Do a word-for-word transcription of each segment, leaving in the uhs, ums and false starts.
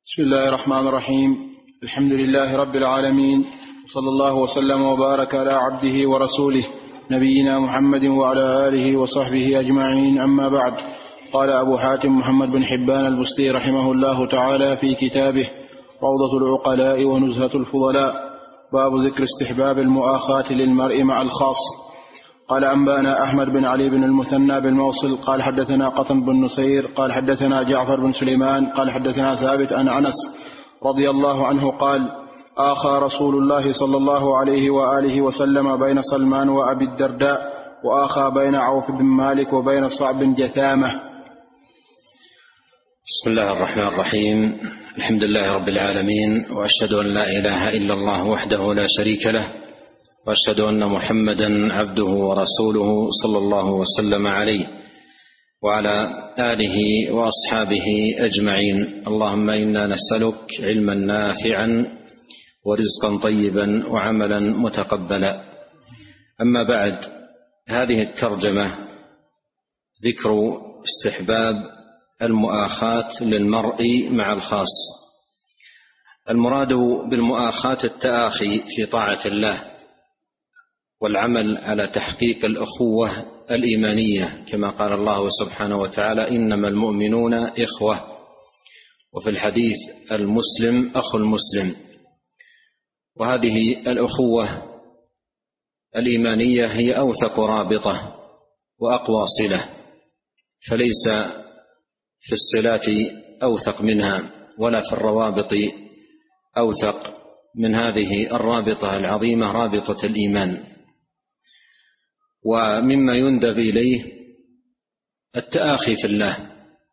بسم الله الرحمن الرحيم. الحمد لله رب العالمين، صلى الله وسلم وبارك على عبده ورسوله نبينا محمد وعلى آله وصحبه أجمعين، أما بعد. قال أبو حاتم محمد بن حبان البستي رحمه الله تعالى في كتابه روضة العقلاء ونزهة الفضلاء، باب ذكر استحباب المؤاخاة للمرء مع الخاص. قال أنبأنا أحمد بن علي بن المثنى بالموصل قال حدثنا قطن بن نصير قال حدثنا جعفر بن سليمان قال حدثنا ثابت عن أنس رضي الله عنه قال: آخى رسول الله صلى الله عليه وآله وسلم بين سلمان وأبي الدرداء، وآخى بين عوف بن مالك وبين صعب بن جثامة. بسم الله الرحمن الرحيم. الحمد لله رب العالمين، وأشهد أن لا إله إلا الله وحده لا شريك له، وأشهد أن محمدا عبده ورسوله صلى الله وسلم عليه وعلى آله وأصحابه أجمعين. اللهم إنا نسألك علما نافعا ورزقا طيبا وعملا متقبلا. أما بعد، هذه الترجمة ذكر استحباب المؤاخاة للمرء مع الخاص. المراد بالمؤاخاة التآخي في طاعة الله والعمل على تحقيق الأخوة الإيمانية، كما قال الله سبحانه وتعالى: إنما المؤمنون إخوة، وفي الحديث: المسلم أخو المسلم. وهذه الأخوة الإيمانية هي أوثق رابطة وأقوى صلة، فليس في الصلات أوثق منها، ولا في الروابط أوثق من هذه الرابطة العظيمة، رابطة الإيمان. ومما يندب إليه التآخي في الله،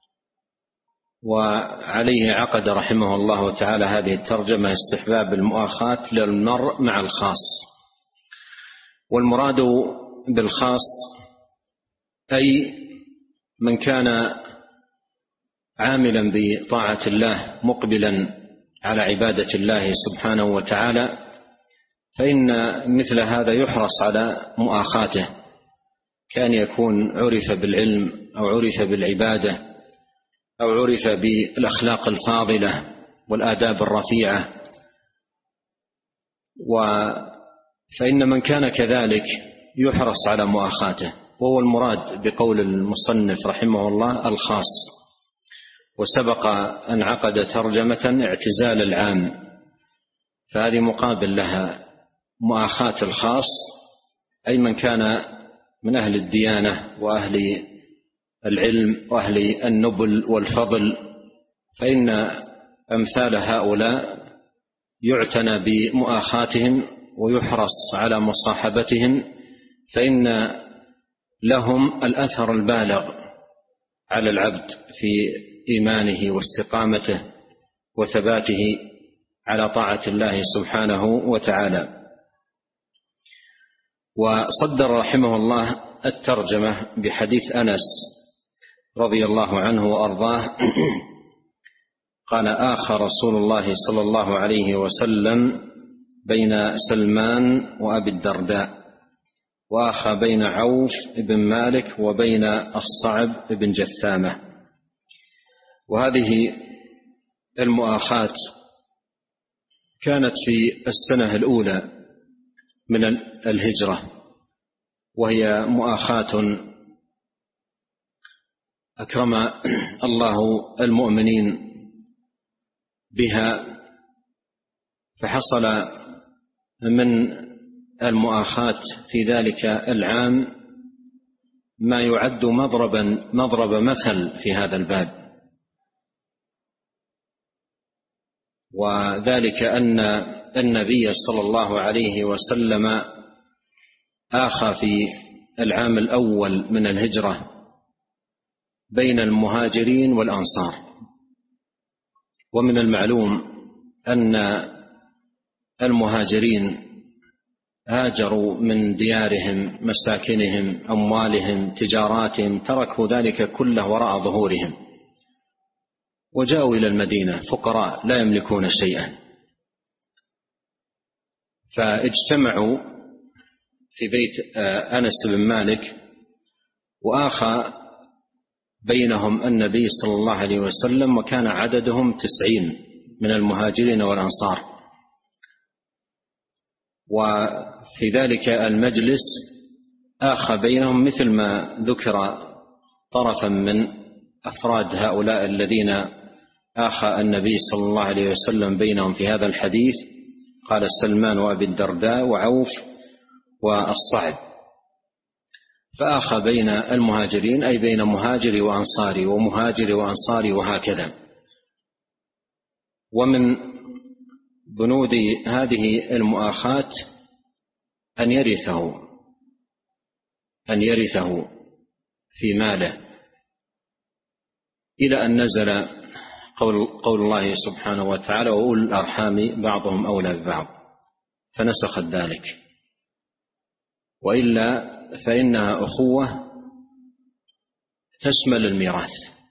وعليه عقد رحمه الله تعالى هذه الترجمة: استحباب المؤاخاة للمرء مع الخاص. والمراد بالخاص أي من كان عاملا بطاعة الله مقبلا على عبادة الله سبحانه وتعالى، فإن مثل هذا يحرص على مؤاخاته، كان يكون عرف بالعلم أو عرف بالعبادة أو عرف بالأخلاق الفاضلة والآداب الرفيعة. فإن من كان كذلك يحرص على مؤاخاته، وهو المراد بقول المصنف رحمه الله الخاص. وسبق أن عقد ترجمة اعتزال العام، فهذه مقابل لها مؤاخاة الخاص، أي من كان من أهل الديانة وأهل العلم وأهل النبل والفضل، فإن أمثال هؤلاء يعتنى بمؤاخاتهم ويحرص على مصاحبتهم، فإن لهم الأثر البالغ على العبد في إيمانه واستقامته وثباته على طاعة الله سبحانه وتعالى. وصدر رحمه الله الترجمة بحديث أنس رضي الله عنه وأرضاه قال: آخى رسول الله صلى الله عليه وسلم بين سلمان وأبي الدرداء، وآخى بين عوف بن مالك وبين الصعب بن جثامة. وهذه المؤاخاة كانت في السنة الأولى من الهجرة، وهي مؤاخاة أكرم الله المؤمنين بها، فحصل من المؤاخاة في ذلك العام ما يعد مضربا مضرب مثل في هذا الباب، وذلك أن النبي صلى الله عليه وسلم آخى في العام الأول من الهجرة بين المهاجرين والأنصار. ومن المعلوم أن المهاجرين هاجروا من ديارهم، مساكنهم، أموالهم، تجاراتهم، تركوا ذلك كله وراء ظهورهم وجاءوا إلى المدينة فقراء لا يملكون شيئا، فاجتمعوا في بيت أنس بن مالك، وآخى بينهم النبي صلى الله عليه وسلم، وكان عددهم تسعين من المهاجرين والأنصار. وفي ذلك المجلس آخى بينهم مثل ما ذكر طرفا من أفراد هؤلاء الذين آخى النبي صلى الله عليه وسلم بينهم في هذا الحديث، قال سلمان وأبي الدرداء وعوف والصعب. فآخى بين المهاجرين أي بين مهاجري وأنصاري ومهاجري وأنصاري وهكذا. ومن بنود هذه المؤاخاة أن يرثه أن يرثه في ماله، إلى أن نزل قول, قول الله سبحانه وتعالى وأولي الأرحام بعضهم أولى ببعض، فنسخت ذلك. وإلا فإنها أخوة تشمل الميراث.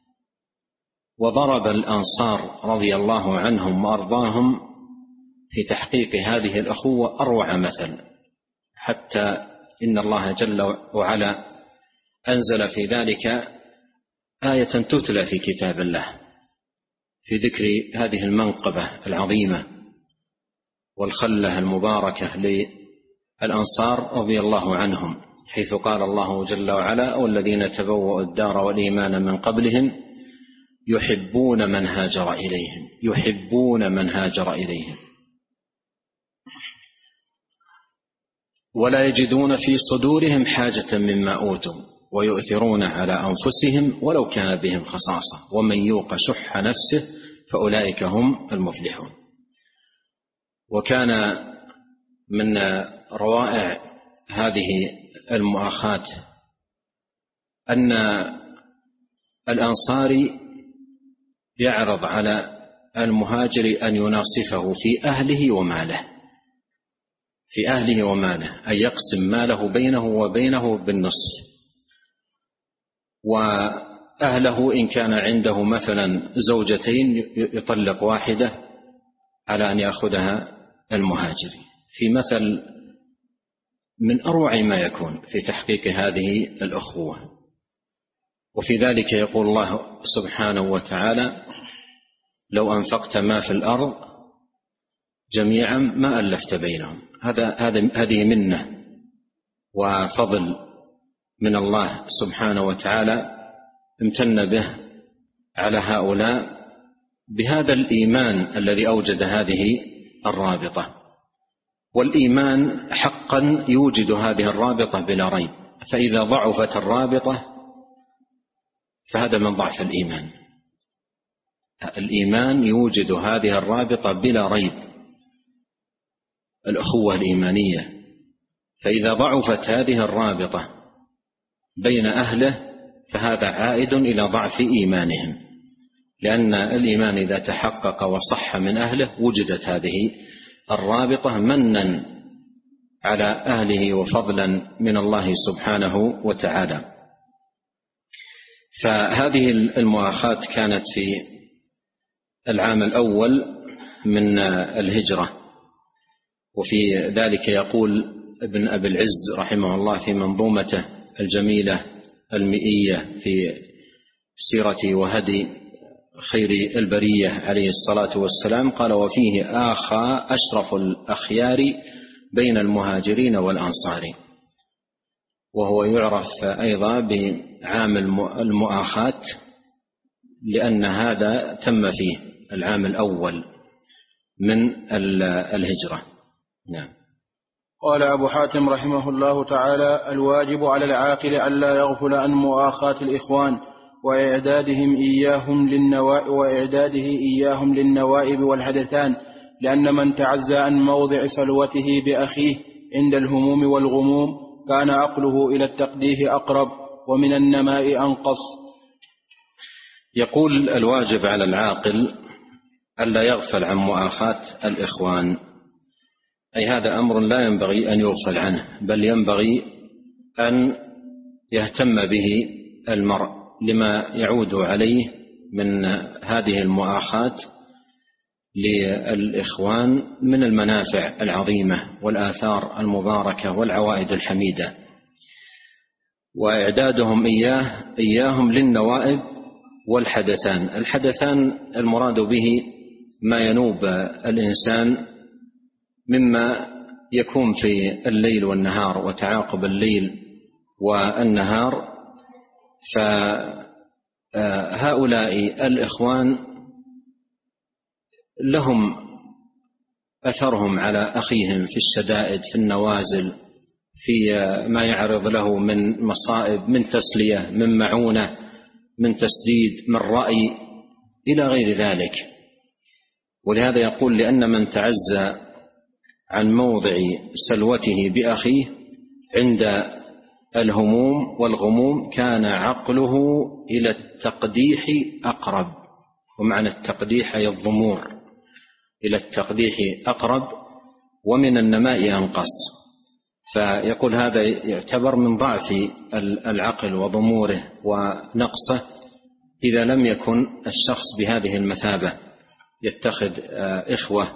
وضرب الأنصار رضي الله عنهم وأرضاهم في تحقيق هذه الأخوة أروع مثل، حتى إن الله جل وعلا أنزل في ذلك آية تتلى في كتاب الله في ذكر هذه المنقبة العظيمة والخلة المباركة للأنصار رضي الله عنهم، حيث قال الله جل وعلا: والذين تبوأوا الدار والإيمان من قبلهم يحبون من هاجر إليهم يحبون من هاجر إليهم ولا يجدون في صدورهم حاجة مما أوتوا ويؤثرون على أنفسهم ولو كان بهم خصاصة ومن يوق شح نفسه فأولئك هم المفلحون. وكان من روائع هذه المؤاخاة أن الأنصاري يعرض على المهاجر أن يناصفه في أهله وماله في أهله وماله أن يقسم ماله بينه وبينه بالنصف، وأهله إن كان عنده مثلا زوجتين يطلق واحدة على أن يأخذها المهاجر، في مثل من أروع ما يكون في تحقيق هذه الأخوة. وفي ذلك يقول الله سبحانه وتعالى: لو أنفقت ما في الأرض جميعا ما ألفت بينهم. هذا هذه منة وفضل من الله سبحانه وتعالى امتن به على هؤلاء بهذا الإيمان الذي أوجد هذه الرابطة. والإيمان حقا يوجد هذه الرابطة بلا ريب، فإذا ضعفت الرابطة فهذا من ضعف الإيمان. الإيمان يوجد هذه الرابطة بلا ريب، الأخوة الإيمانية، فإذا ضعفت هذه الرابطة بين أهله فهذا عائد إلى ضعف إيمانهم، لأن الإيمان إذا تحقق وصح من أهله وجدت هذه الرابطة منا على أهله وفضلا من الله سبحانه وتعالى. فهذه المؤاخاة كانت في العام الأول من الهجرة. وفي ذلك يقول ابن أبي العز رحمه الله في منظومته الجميلة المئية في سيرة وهدي خير البرية عليه الصلاة والسلام، قال: وفيه آخى أشرف الأخيار بين المهاجرين والأنصار. وهو يعرف أيضا بعام المؤاخاة لأن هذا تم فيه العام الأول من الهجرة. نعم. قال أبو حاتم رحمه الله تعالى: الواجب على العاقل ألا يغفل عن مؤاخاة الإخوان وإعدادهم إياهم للنوائب وإعداده إياهم للنوائب والحدثان، لأن من تعزى عن موضع سلوته بأخيه عند الهموم والغموم كان عقله إلى التقديه أقرب ومن النماء أنقص. يقول: الواجب على العاقل ألا يغفل عن مؤاخاة الإخوان، أي هذا أمر لا ينبغي أن يغفل عنه، بل ينبغي أن يهتم به المرء لما يعود عليه من هذه المؤاخاة للإخوان من المنافع العظيمة والآثار المباركة والعوائد الحميدة، وإعدادهم إياه إياهم للنوائب والحدثان. الحدثان المراد به ما ينوب الإنسان مما يكون في الليل والنهار وتعاقب الليل والنهار، فهؤلاء الإخوان لهم أثرهم على أخيهم في الشدائد، في النوازل، في ما يعرض له من مصائب، من تسلية، من معونة، من تسديد، من رأي، إلى غير ذلك. ولهذا يقول: لأن من تعزى عن موضع سلوته بأخيه عند الهموم والغموم كان عقله إلى التقديح أقرب. ومعنى التقديح أي الضمور، إلى التقديح أقرب، ومن النماء أنقص. فيقول هذا يعتبر من ضعف العقل وضموره ونقصه إذا لم يكن الشخص بهذه المثابة، يتخذ إخوة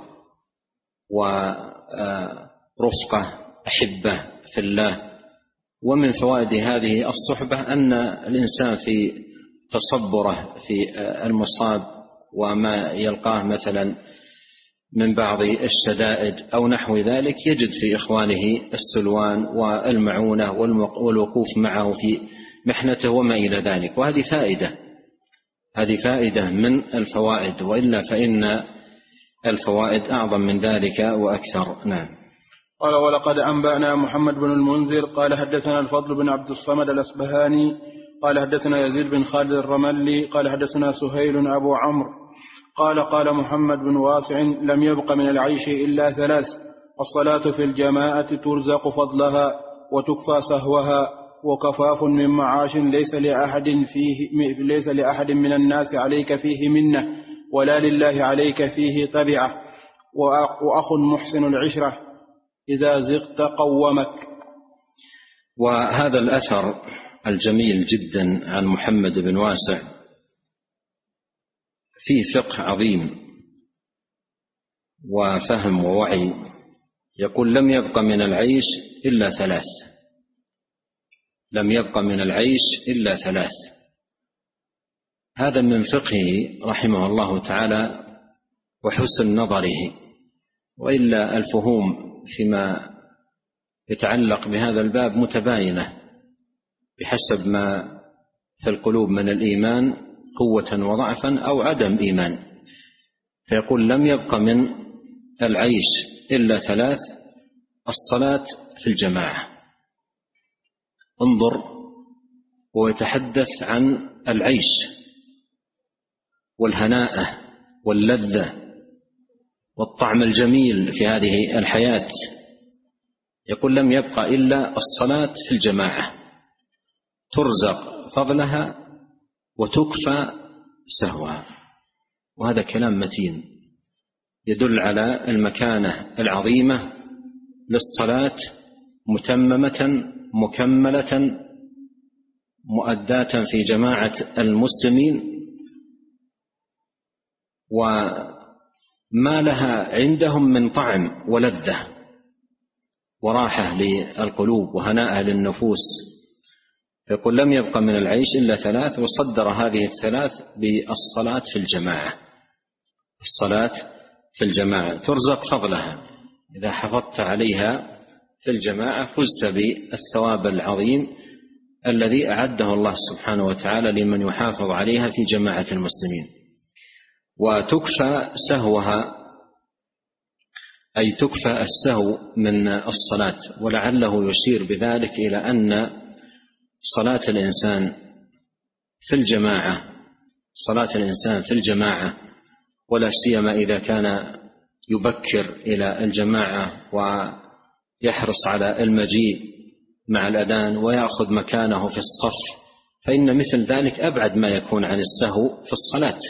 ورفقة أحبة في الله. ومن فوائد هذه الصحبة أن الإنسان في تصبره في المصاب وما يلقاه مثلا من بعض الشدائد أو نحو ذلك يجد في إخوانه السلوان والمعونة والوقوف معه في محنته وما إلى ذلك. وهذه فائدة هذه فائدة من الفوائد، وإلا فإن الفوائد أعظم من ذلك وأكثر. نعم. قال: ولقد أنبأنا محمد بن المنذر قال حدثنا الفضل بن عبد الصمد الأصبهاني قال حدثنا يزيد بن خالد الرملي قال حدثنا سهيل أبو عمرو قال قال محمد بن واسع: لم يبق من العيش إلا ثلاث: الصلاة في الجماعة ترزق فضلها وتكفى سهوها، وكفاف من معاش ليس لأحد, فيه ليس لأحد من الناس عليك فيه منة، ولا لله عليك فيه تبعة، وأخ محسن العشرة إذا زغت قومك. وهذا الأثر الجميل جدا عن محمد بن واسع فيه فقه عظيم وفهم ووعي. يقول: لم يبق من العيش إلا ثلاث لم يبق من العيش إلا ثلاث هذا من فقهه رحمه الله تعالى وحسن نظره، وإلا الفهوم فيما يتعلق بهذا الباب متباينة بحسب ما في القلوب من الإيمان قوة وضعفا أو عدم إيمان. فيقول: لم يبق من العيش إلا ثلاث: الصلاة في الجماعة. انظر، ويتحدث عن العيش والهناءة واللذة والطعم الجميل في هذه الحياة. يقول: لم يبق إلا الصلاة في الجماعة ترزق فضلها وتكفى سهوها. وهذا كلام متين يدل على المكانة العظيمة للصلاة، متممة مكملة مؤداة في جماعة المسلمين، وما لها عندهم من طعم ولذة وراحة للقلوب وهناء للنفوس. يقول: لم يبق من العيش إلا ثلاث، وصدر هذه الثلاث بالصلاة في الجماعة. الصلاة في الجماعة ترزق فضلها، إذا حافظت عليها في الجماعة فزت بالثواب العظيم الذي أعده الله سبحانه وتعالى لمن يحافظ عليها في جماعة المسلمين. وتكفى سهوها أي تكفى السهو من الصلاة، ولعله يشير بذلك إلى أن صلاة الإنسان في الجماعة صلاة الإنسان في الجماعة ولا سيما إذا كان يبكر إلى الجماعة ويحرص على المجيء مع الأذان ويأخذ مكانه في الصف، فإن مثل ذلك أبعد ما يكون عن السهو في الصلاة.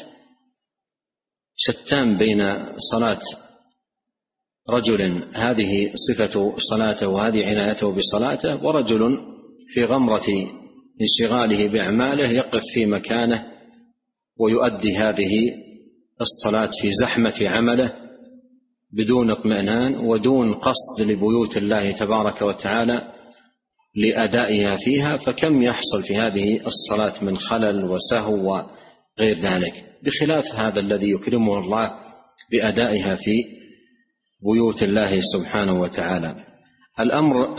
شتان بين صلاة رجل هذه صفة صلاته وهذه عنايته بصلاته، ورجل في غمرة انشغاله بأعماله يقف في مكانه ويؤدي هذه الصلاة في زحمة عمله بدون اطمئنان ودون قصد لبيوت الله تبارك وتعالى لأدائها فيها. فكم يحصل في هذه الصلاة من خلل وسهو وغير ذلك، بخلاف هذا الذي يكرمه الله بأدائها في بيوت الله سبحانه وتعالى. الأمر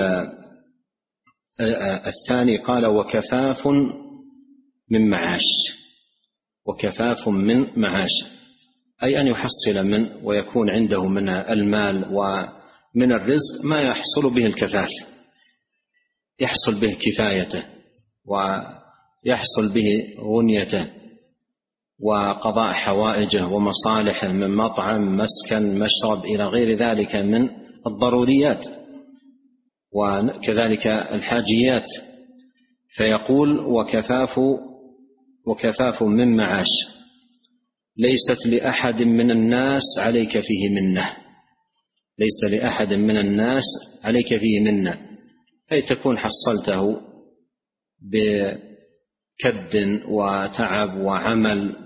الثاني قال وكفاف من معاش، وكفاف من معاش أي أن يحصل من ويكون عنده من المال ومن الرزق ما يحصل به الكفاف، يحصل به كفايته ويحصل به غنيته وقضاء حوائجه ومصالحه من مطعم مسكن مشرب إلى غير ذلك من الضروريات وكذلك الحاجيات. فيقول وكفاف وكفاف من معاش ليست لأحد من الناس عليك فيه منة، ليس لأحد من الناس عليك فيه منة، أي تكون حصلته بكد وتعب وعمل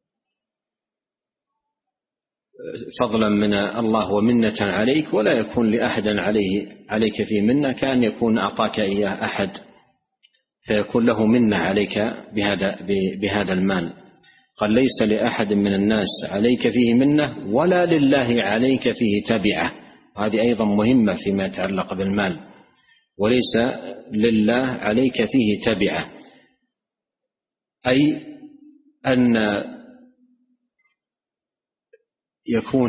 فضلا من الله ومنة عليك، ولا يكون لأحد عليه عليك فيه منة كأن يكون أعطاك إياه أحد فيكون له منة عليك بهذا بهذا المال. قال ليس لأحد من الناس عليك فيه منة ولا لله عليك فيه تبعة، وهذه أيضا مهمة فيما يتعلق بالمال، وليس لله عليك فيه تبعة، أي أن يكون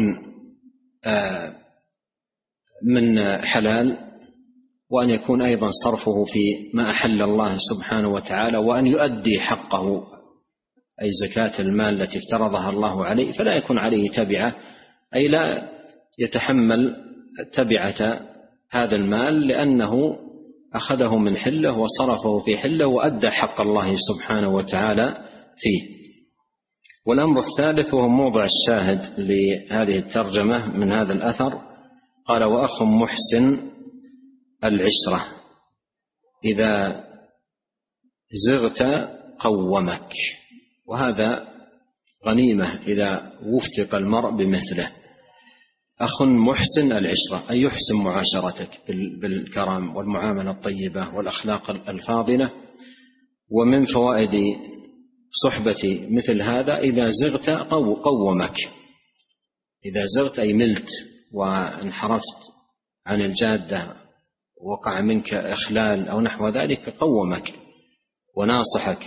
من حلال، وأن يكون أيضا صرفه في ما أحل الله سبحانه وتعالى، وأن يؤدي حقه أي زكاة المال التي افترضها الله عليه، فلا يكون عليه تبعة، أي لا يتحمل تبعة هذا المال لأنه أخذه من حله وصرفه في حله وأدى حق الله سبحانه وتعالى فيه. والأمر الثالث وهو موضع الشاهد لهذه الترجمة من هذا الأثر قال وأخ محسن العشرة إذا زغت قومك، وهذا غنيمة إذا وفق المرء بمثله. أخ محسن العشرة أي يحسن معاشرتك بالكرم والمعاملة الطيبة والأخلاق الفاضلة. ومن فوائد صحبة مثل هذا إذا زغت قومك، إذا زغت أي ملت وانحرفت عن الجادة وقع منك إخلال أو نحو ذلك قومك وناصحك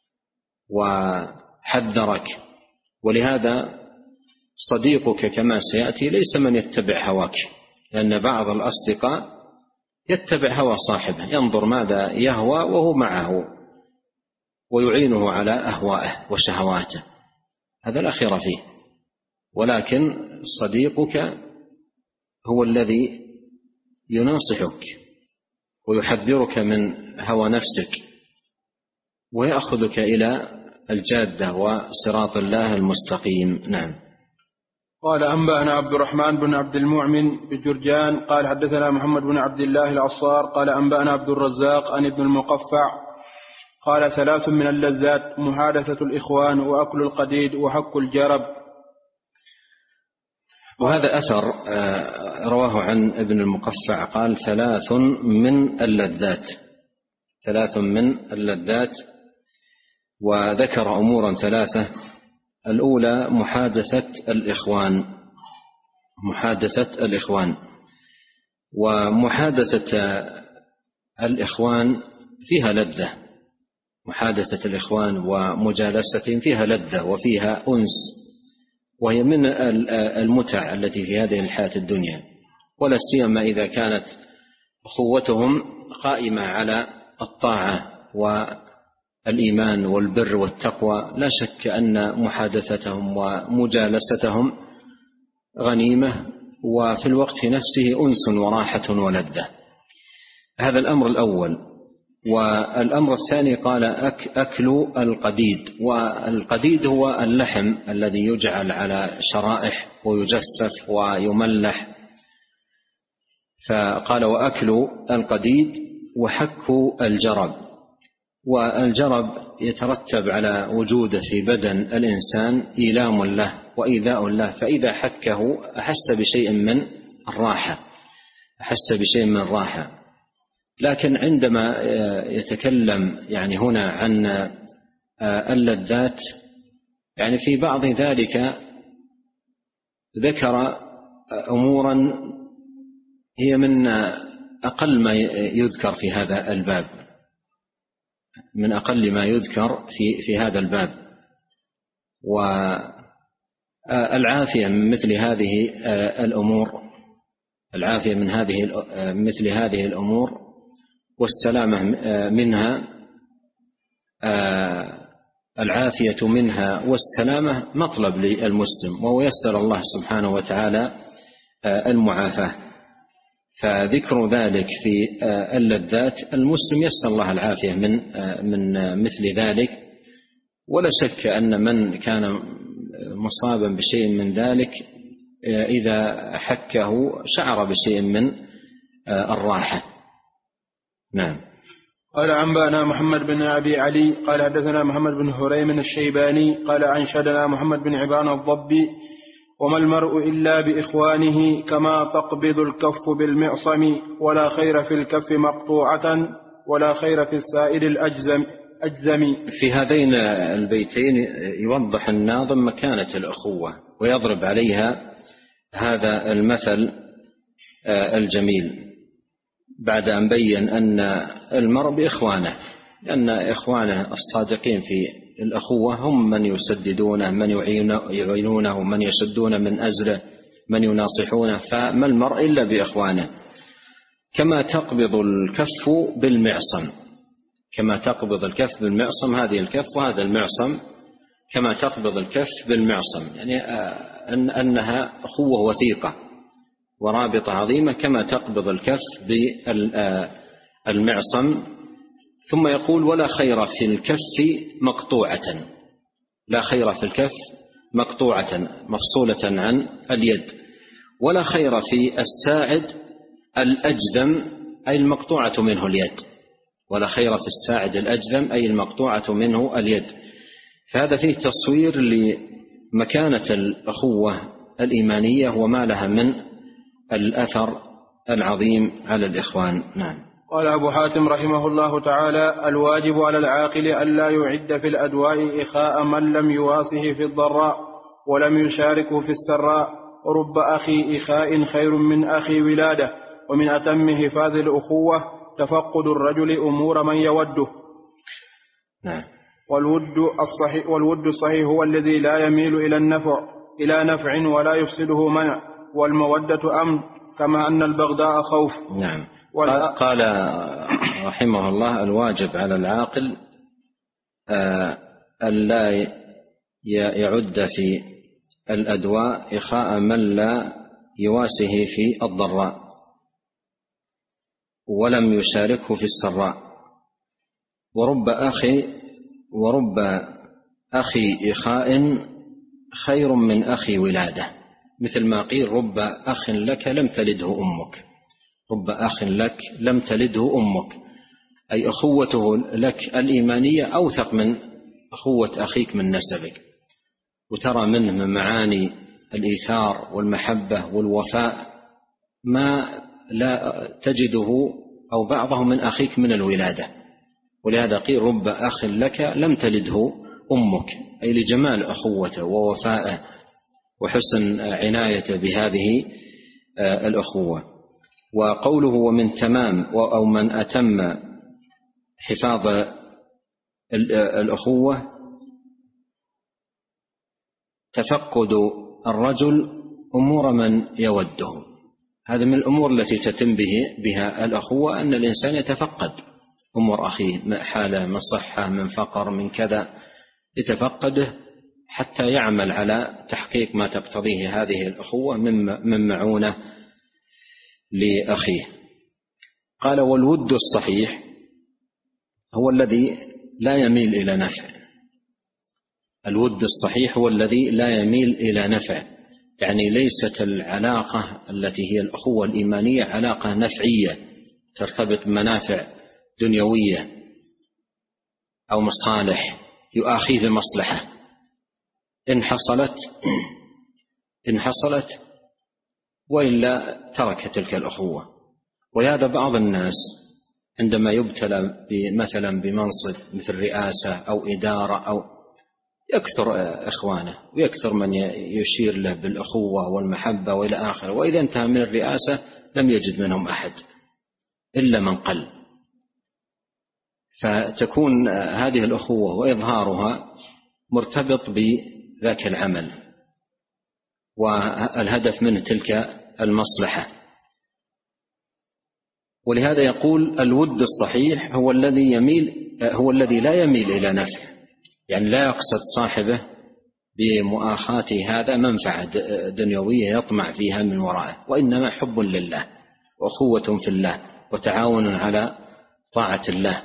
وحذرك. ولهذا صديقك كما سيأتي ليس من يتبع هواك، لأن بعض الأصدقاء يتبع هوى صاحبه، ينظر ماذا يهوى وهو معه ويعينه على أهوائه وشهواته، هذا لا خير فيه. ولكن صديقك هو الذي يناصحك ويحذرك من هوى نفسك ويأخذك إلى الجادة وصراط الله المستقيم. نعم. قال أنبأنا عبد الرحمن بن عبد المؤمن بجرجان قال حدثنا محمد بن عبد الله العصار قال أنبأنا عبد الرزاق عن ابن المقفع قال ثلاث من اللذات محادثة الإخوان وأكل القديد وحك الجرب. وهذا أثر رواه عن ابن المقفع قال ثلاث من اللذات، ثلاث من اللذات، وذكر أمورا ثلاثة. الأولى محادثة الإخوان، محادثة الإخوان ومحادثة الإخوان فيها لذة، محادثة الإخوان ومجالستهم فيها لذة وفيها أنس، وهي من المتع التي في هذه الحياة الدنيا، ولا سيما إذا كانت أخوتهم قائمة على الطاعة والإيمان والبر والتقوى. لا شك أن محادثتهم ومجالستهم غنيمة، وفي الوقت نفسه أنس وراحة ولذة. هذا الأمر الأول. والأمر الثاني قال أكل القديد، والقديد هو اللحم الذي يجعل على شرائح ويجفف ويملح، فقال وأكل القديد وحك الجرب. والجرب يترتب على وجوده في بدن الإنسان إيلام له وإيذاء له، فإذا حكه أحس بشيء من الراحة، أحس بشيء من الراحة. لكن عندما يتكلم يعني هنا عن اللذات، يعني في بعض ذلك ذكر أمورا هي من أقل ما يذكر في هذا الباب، من أقل ما يذكر في في هذا الباب، والعافية من مثل هذه الأمور، العافية من هذه مثل هذه الأمور والسلامة منها، العافية منها والسلامة مطلب للمسلم، وهو يسأل الله سبحانه وتعالى المعافاة. فذكر ذلك في اللذات، المسلم يسأل الله العافية من من مثل ذلك، ولا شك أن من كان مصابا بشيء من ذلك إذا حكه شعر بشيء من الراحة. نعم. قال أنبأنا محمد بن أبي علي قال حدثنا محمد بن هريم الشيباني قال أنشدنا محمد بن عبان الضبي: وما المرء إلا بإخوانه كما تقبض الكف بالمعصم، ولا خير في الكف مقطوعة ولا خير في السائل الأجزم أجزم. في هذين البيتين يوضح الناظم مكانة الأخوة ويضرب عليها هذا المثل الجميل، بعد أن بين أن المرء بإخوانه، لأن إخوانه الصادقين في الأخوة هم من يسددونه، من يعينونه، من يسدون من أزله، من يناصحونه، فما المرء إلا بإخوانه. كما تقبض الكف بالمعصم، كما تقبض الكف بالمعصم، هذه الكف وهذا المعصم، كما تقبض الكف بالمعصم، يعني أنها أخوة وثيقة ورابطة عظيمة، كما تقبض الكف بالمعصم. ثم يقول: ولا خير في الكف مقطوعة، لا خير في الكف مقطوعة مفصولة عن اليد، ولا خير في الساعد الأجذم أي المقطوعة منه اليد، ولا خير في الساعد الأجذم أي المقطوعة منه اليد. فهذا فيه تصوير لمكانة الأخوة الإيمانية وما لها من الأثر العظيم على الإخوان. نعم. قال أبو حاتم رحمه الله تعالى: الواجب على العاقل ألا يعد في الأدواء إخاء من لم يواسه في الضراء ولم يشاركه في السراء، رب أخي إخاء خير من أخي ولادة، ومن أتم حفاظ الأخوة تفقد الرجل أمور من يوده. نعم. والود الصحيح والود الصحيح هو الذي لا يميل إلى النفع إلى نفع ولا يفسده منع، والمودة أمن، كما أن البغضاء خوف. نعم. قال رحمه الله: الواجب على العاقل ألا يعد في الأدواء إخاء من لا يواسه في الضراء ولم يشاركه في السراء، ورب أخي ورب أخي إخاء خير من أخي ولادة، مثل ما قيل: رب أخ لك لم تلده أمك، رب أخ لك لم تلده أمك، أي أخوته لك الإيمانية أوثق من أخوة أخيك من نسبك، وترى منه من معاني الإيثار والمحبة والوفاء ما لا تجده أو بعضه من أخيك من الولادة. ولهذا قيل: رب أخ لك لم تلده أمك، أي لجمال أخوته ووفائه وحسن عنايته بهذه الأخوة. وقوله: ومن تمام أو من أتم حفاظ الأخوة تفقد الرجل أمور من يوده. هذا من الأمور التي تتم به بها الأخوة، أن الإنسان يتفقد أمور أخيه، حالة من صحة، من فقر، من كذا، يتفقده حتى يعمل على تحقيق ما تقتضيه هذه الأخوة من معونة لأخيه. قال: والود الصحيح هو الذي لا يميل إلى نفع. الود الصحيح هو الذي لا يميل إلى نفع، يعني ليست العلاقة التي هي الأخوة الإيمانية علاقة نفعية ترتبط بمنافع دنيوية أو مصالح يؤاخيه بمصلحة، إن حصلت إن حصلت وإلا ترك تلك الأخوة. ولهذا بعض الناس عندما يبتلى مثلا بمنصب مثل رئاسة أو إدارة أو يكثر إخوانه ويكثر من يشير له بالأخوة والمحبة وإلى آخره، وإذا انتهى من الرئاسة لم يجد منهم أحد إلا من قل. فتكون هذه الأخوة وإظهارها مرتبط بذاك العمل، والهدف منه تلك المصلحة. ولهذا يقول الود الصحيح هو الذي يميل هو الذي لا يميل إلى نفع، يعني لا يقصد صاحبه بمؤاخاته هذا منفعة دنيوية يطمع فيها من وراءه، وإنما حب لله وأخوة في الله وتعاون على طاعة الله،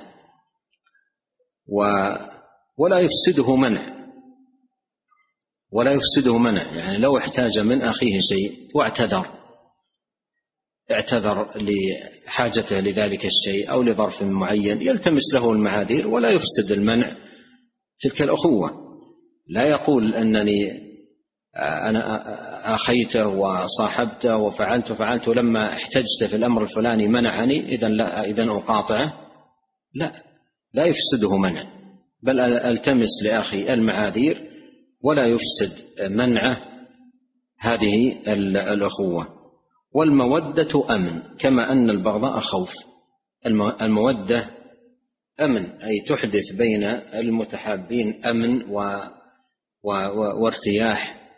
ولا يفسده منع ولا يفسده منع يعني لو احتاج من أخيه شيء واعتذر اعتذر لحاجته لذلك الشيء أو لظرف معين يلتمس له المعاذير ولا يفسد المنع تلك الأخوة. لا يقول أنني أنا أخيته وصاحبته وفعلت وفعلت ولما احتجت في الأمر الفلاني منعني إذن لا إذن أقاطعه، لا لا يفسده منع، بل ألتمس لأخي المعاذير ولا يفسد منعه هذه الأخوة. والمودة أمن كما أن البغضاء خوف. المودة أمن أي تحدث بين المتحابين أمن و... و... و... وارتياح.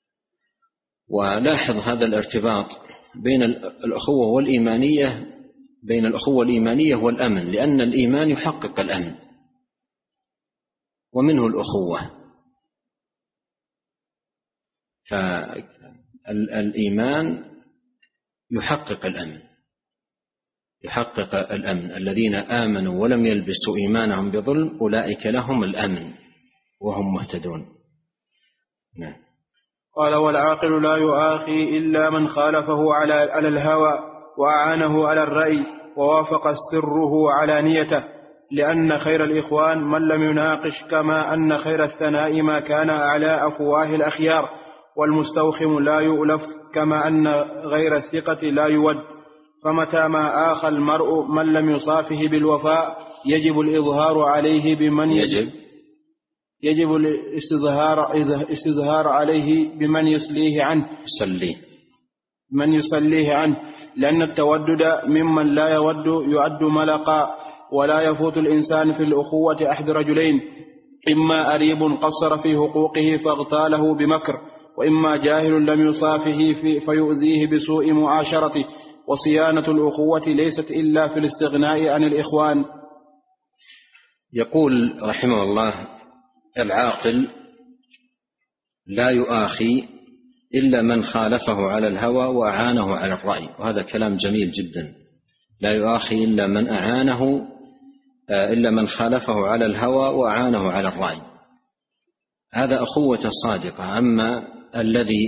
ولاحظ هذا الارتباط بين الأخوة والإيمانية بين الأخوة الإيمانية والأمن، لأن الإيمان يحقق الأمن ومنه الأخوة. فالإيمان يحقق الأمن يحقق الأمن الذين آمنوا ولم يلبسوا إيمانهم بظلم أولئك لهم الأمن وهم مهتدون. نعم. قال والعاقل لا يؤاخي إلا من خالفه على على الهوى وأعانه على الرأي ووافق سره على نيته، لأن خير الإخوان من لم يناقش، كما أن خير الثناء ما كان أعلى أفواه الأخيار، والمستوخم لا يؤلف، كما أن غير الثقة لا يود. فمتى ما آخى المرء من لم يصافه بالوفاء يجب الإظهار عليه بمن يجب يجب الاستظهار استظهار عليه بمن يصليه عنه يصليه من يصليه عنه، لأن التودد ممن لا يود يعد ملقا. ولا يفوت الإنسان في الأخوة أحد رجلين، إما قريب قصر في حقوقه فاغتاله بمكر، وإما جاهل لم يصافه فيؤذيه بسوء معاشرته. وصيانة الأخوة ليست إلا في الاستغناء عن الإخوان. يقول رحمه الله العاقل لا يؤاخي إلا من خالفه على الهوى وأعانه على الرأي، وهذا كلام جميل جدا. لا يؤاخي إلا من أعانه إلا من خالفه على الهوى وأعانه على الرأي، هذا أخوة صادقة. أما الذي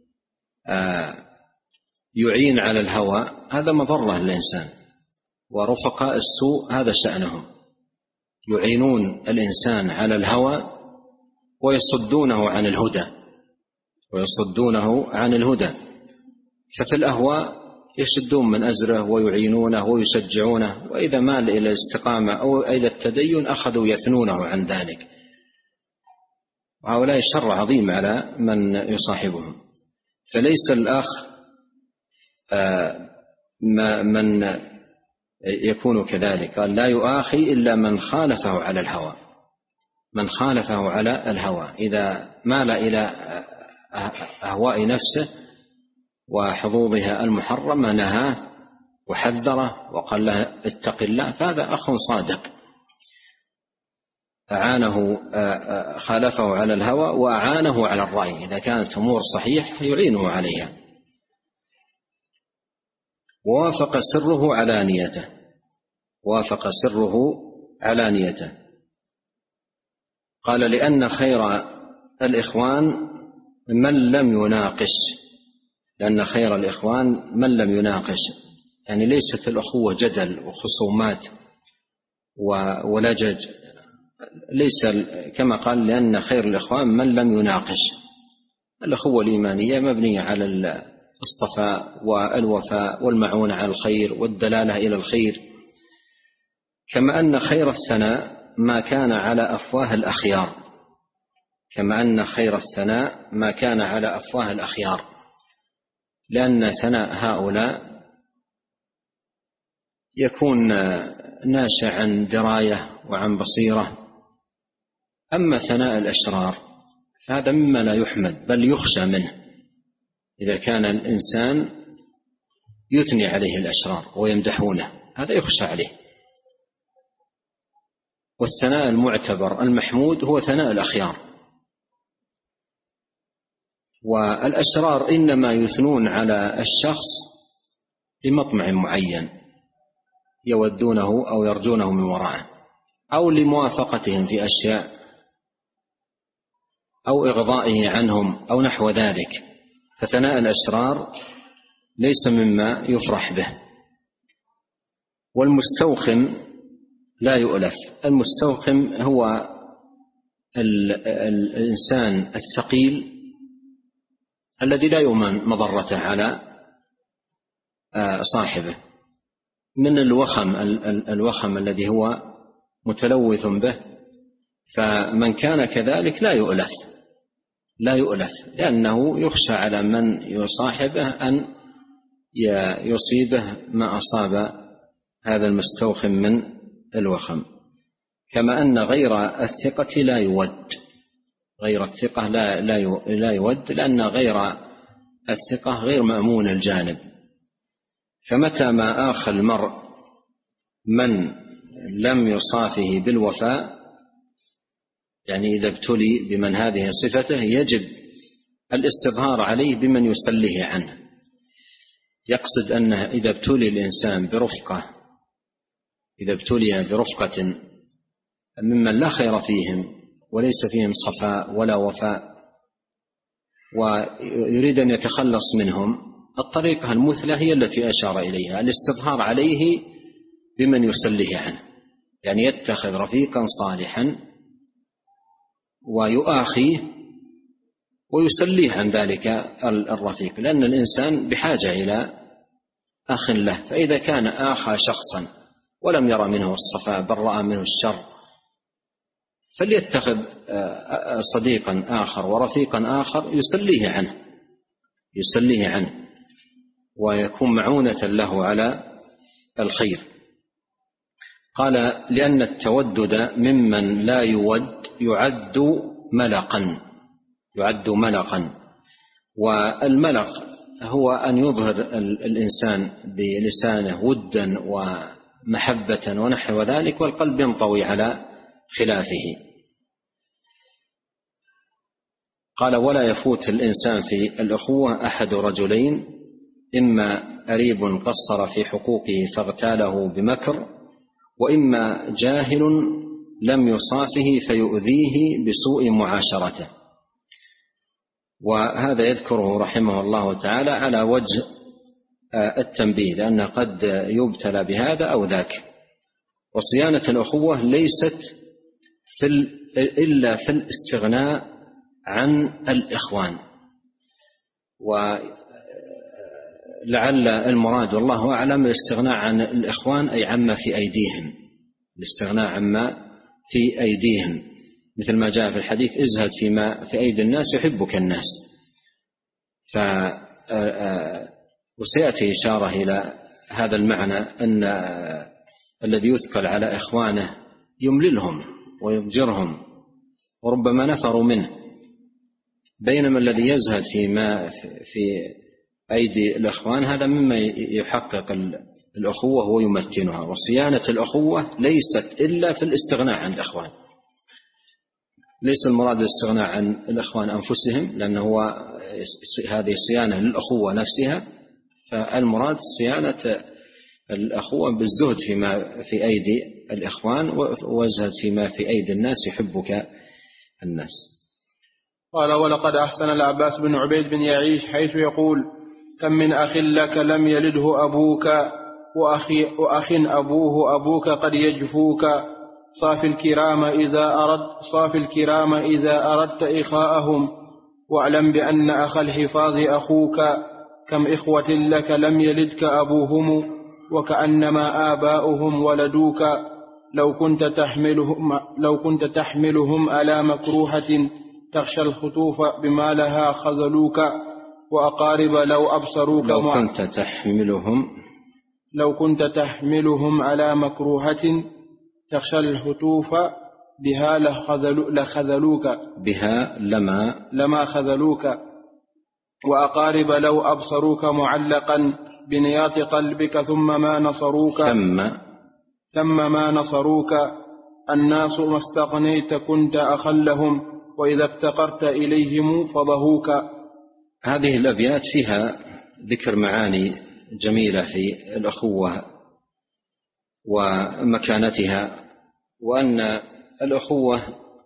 يعين على الهوى هذا مضرة للإنسان، ورفقاء السوء هذا شأنهم، يعينون الإنسان على الهوى ويصدونه عن الهدى ويصدونه عن الهدى ففي الأهواء يشدون من أزره ويعينونه ويشجعونه، وإذا مال إلى الاستقامة أو إلى التدين أخذوا يثنونه عن ذلك. وهؤلاء شر عظيم على من يصاحبهم. فليس الأخ من يكون كذلك. قال لا يؤاخي إلا من خالفه على الهوى من خالفه على الهوى إذا مال إلى أهواء نفسه وحظوظها المحرمة نهاه وحذره وقال له اتق الله، فهذا أخ صادق. أعانه خالفه على الهوى وأعانه على الرأي، إذا كانت أمور صحيح يعينه عليها. ووافق سره علانيته وافق سره علانيته قال لأن خير الإخوان من لم يناقش لأن خير الإخوان من لم يناقش يعني ليست الأخوة جدل وخصومات ولجج، ليس كما قال لأن خير الإخوان من لم يناقش. الأخوة الإيمانية مبنية على الصفاء والوفاء والمعونة على الخير والدلالة إلى الخير، كما أن خير الثناء ما كان على أفواه الأخيار، كما أن خير الثناء ما كان على أفواه الأخيار، لأن ثناء هؤلاء يكون ناشئ عن دراية وعن بصيرة، أما ثناء الأشرار فهذا مما لا يحمد بل يخشى منه إذا كان الإنسان يثني عليه الأشرار ويمدحونه، هذا يخشى عليه. والثناء المعتبر المحمود هو ثناء الأخيار، والأشرار إنما يثنون على الشخص لمطمع معين يودونه أو يرجونه من وراءه، أو لموافقتهم في أشياء، أو إغضائه عنهم أو نحو ذلك. فثناء الأشرار ليس مما يفرح به. والمستوخم لا يؤلف. المستوخم هو الإنسان الثقيل الذي لا يؤمن مضرته على صاحبه، من الوخم الوخم الذي هو متلوث به. فمن كان كذلك لا يؤلف لا يؤلف لأنه يخشى على من يصاحبه أن يصيبه ما أصاب هذا المستوخم من الوخم. كما أن غير الثقة لا يود، غير الثقة لا لا يود، لأن غير الثقة غير مأمون الجانب. فمتى ما آخى المرء من لم يصافه بالوفاء، يعني إذا ابتلي بمن هذه صفته، يجب الاستظهار عليه بمن يسليه عنه. يقصد أنه إذا ابتلي الإنسان برفقة إذا ابتلي برفقة ممن لا خير فيهم وليس فيهم صفاء ولا وفاء ويريد أن يتخلص منهم، الطريقة المثلى هي التي أشار إليها، الاستظهار عليه بمن يسليه عنه، يعني يتخذ رفيقا صالحا ويؤاخيه ويسليه عن ذلك الرفيق، لأن الإنسان بحاجة إلى أخ له. فإذا كان آخى شخصا ولم يرى منه الصفاء بل رأى منه الشر، فليتخذ صديقا آخر ورفيقا آخر يسليه عنه يسليه عنه ويكون معونة له على الخير. قال: لأن التودد ممن لا يود يعد ملقا يعد ملقا والملق هو أن يظهر الإنسان بلسانه ودا ومحبة ونحو ذلك، والقلب ينطوي على خلافه. قال: ولا يفوت الإنسان في الأخوة أحد رجلين، إما قريب قصر في حقوقه فاغتاله بمكر، وإما جاهل لم يصافه فيؤذيه بسوء معاشرته. وهذا يذكره رحمه الله تعالى على وجه التنبيه، لأنه قد يبتلى بهذا أو ذاك. وصيانة الأخوة ليست في إلا في الاستغناء عن الإخوان، ولعل المراد والله أعلم الاستغناء عن الإخوان أي عما في أيديهم، الاستغناء عما في أيديهم، مثل ما جاء في الحديث: ازهد فيما في أيدي الناس يحبك الناس. ف وسيأتي إشارة إلى هذا المعنى، أن الذي يثقل على إخوانه يمللهم ويضجرهم وربما نفروا منه، بينما الذي يزهد فيما في أيدي الإخوان هذا مما يحقق الأخوة ويمتنها. وصيانة الأخوة ليست إلا في الاستغناء عن الإخوان، ليس المراد الاستغناء عن الإخوان أنفسهم، لأنه هو هذه صيانة للأخوة نفسها، فالمراد صيانة الأخوة بالزهد فيما في أيدي الإخوان وازهد فيما في أيدي الناس يحبك الناس. قال: ولقد أحسن العباس بن عبيد بن يعيش حيث يقول: كم من أخ لك لم يلده أبوك وأخي وأخ أبوه أبوك قد يجفوك، صاف الكرام إذا أردت صاف الكرام إذا أردت إخاءهم، واعلم بأن أخا الحفاظ أخوك. كم إخوة لك لم يلدك أبوهم وكأنما آباؤهم ولدوك، لو كنت تحملهم لو كنت تحملهم على مكروهة تخشى الخطوف بما لها خذلوك وأقارب لو أبصروك لو كنت تحملهم لو كنت تحملهم على مكروهة تخشى الخطوف بها لخذلوك بها لما لما خذلوك وأقارب لو أبصروك معلقا بنياط قلبك ثم ما نصروك ثم ثم ما نصروك الناس ما استغنيت كنت أخلهم وإذا افتقرت إليهم فضهوك. هذه الأبيات فيها ذكر معاني جميلة في الأخوة ومكانتها، وأن الأخوة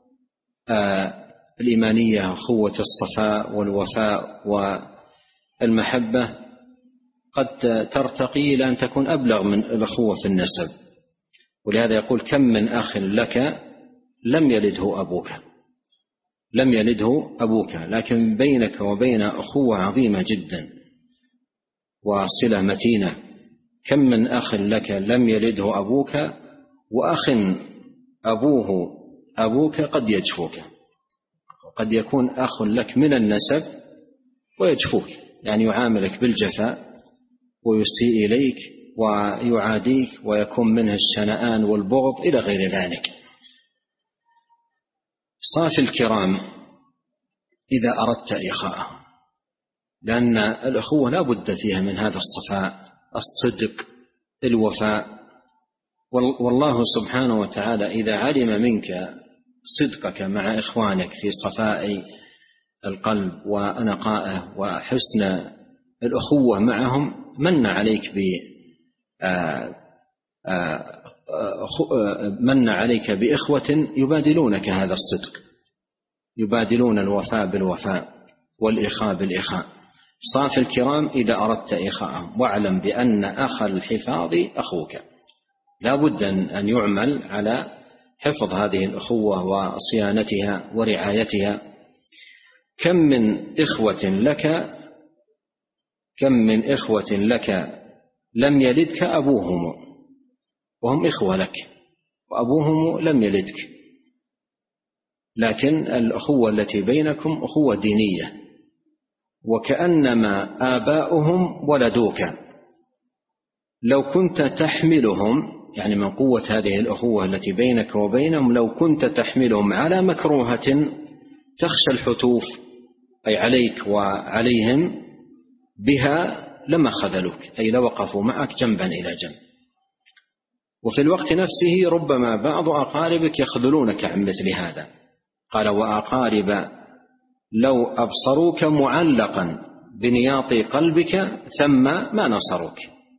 الإيمانية أخوة الصفاء والوفاء والمحبة قد ترتقي إلى أن تكون أبلغ من الأخوة في النسب، ولهذا يقول كم من أخ لك لم يلده أبوك لم يلده أبوك لكن بينك وبين أخوة عظيمة جدا وصلة متينة. كم من أخ لك لم يلده أبوك وأخ أبوه أبوك قد يجفوك، قد يكون أخ لك من النسب ويجفوك، يعني يعاملك بالجفاء ويسيء إليك ويعاديك ويكون منه الشنآن والبغض إلى غير ذلك. صاف الكرام إذا أردت إخاءهم، لأن الأخوة لا بد فيها من هذا الصفاء، الصدق، الوفاء. والله سبحانه وتعالى إذا علم منك صدقك مع إخوانك في صفاء القلب ونقائه وحسن الأخوة معهم من عليك ب من عليك بإخوة يبادلونك هذا الصدق، يبادلون الوفاء بالوفاء والإخاء بالإخاء. صاف الكرام إذا أردت إخاءهم، واعلم بأن أخ الحفاظ أخوك. لا بد أن يعمل على حفظ هذه الأخوة وصيانتها ورعايتها. كم من إخوة لك كم من إخوة لك لم يلدك أبوهم، وهم إخوة لك وأبوهم لم يلدك، لكن الأخوة التي بينكم أخوة دينية، وكأنما آباؤهم ولدوك. لو كنت تحملهم، يعني من قوة هذه الأخوة التي بينك وبينهم، لو كنت تحملهم على مكروهة تخشى الحتوف أي عليك وعليهم بها لما خذلوك، أي لوقفوا معك جنبا إلى جنب. وفي الوقت نفسه ربما بعض أقاربك يخذلونك عن مثل هذا. قال وأقارب لو أبصروك معلقا بنياط قلبك ثم ما نصروك.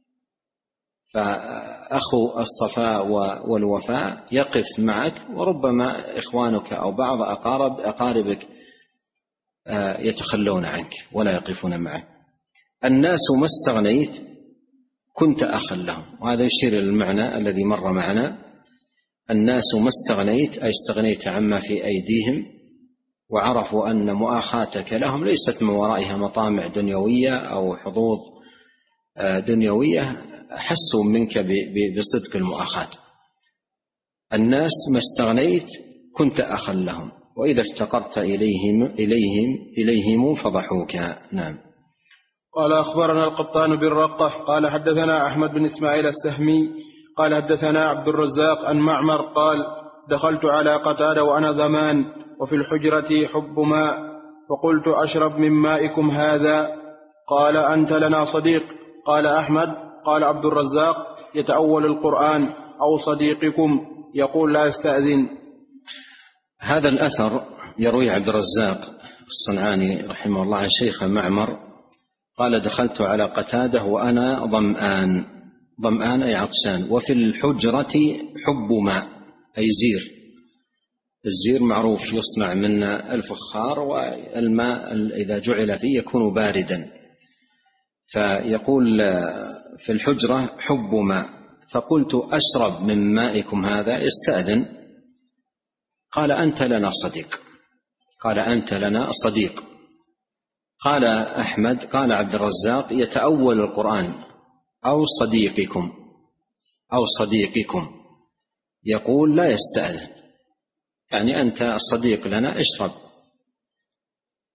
فأخو الصفاء والوفاء يقف معك، وربما إخوانك أو بعض أقارب أقاربك يتخلون عنك ولا يقفون معك. الناس ما استغنيت كنت أخا لهم، وهذا يشير للمعنى الذي مر معنا. الناس ما استغنيت أي استغنيت عما في أيديهم، وعرفوا أن مؤاخاتك لهم ليست من ورائها مطامع دنيوية أو حظوظ دنيوية، حسوا منك بصدق المؤاخاة. الناس ما استغنيت كنت أخا لهم، وإذا افتقرت إليهم إليهم إليهم فضحوك. نعم. قال أخبرنا القطان بن رقة قال حدثنا أحمد بن إسماعيل السهمي قال حدثنا عبد الرزاق عن معمر قال دخلت على قتادة وأنا ذمان وفي الحجرة حب ماء، فقلت أشرب من مائكم هذا؟ قال أنت لنا صديق. قال أحمد قال عبد الرزاق يتأول القرآن أو صديقكم يقول لا يستأذن. هذا الأثر يروي عبد الرزاق الصنعاني رحمه الله عن شيخه معمر قال دخلت على قتادة وأنا ظمآن، ظمآن أي عطشان، وفي الحجرة حب ماء أي زير. الزير معروف يصنع من الفخار، والماء إذا جعل فيه يكون باردا. فيقول في الحجرة حب ماء، فقلت أشرب من مائكم هذا؟ استأذن. قال أنت لنا صديق. قال أنت لنا صديق. قال أحمد قال عبد الرزاق يتأول القرآن أو صديقكم أو صديقكم يقول لا يستأذن، يعني أنت صديق لنا اشرب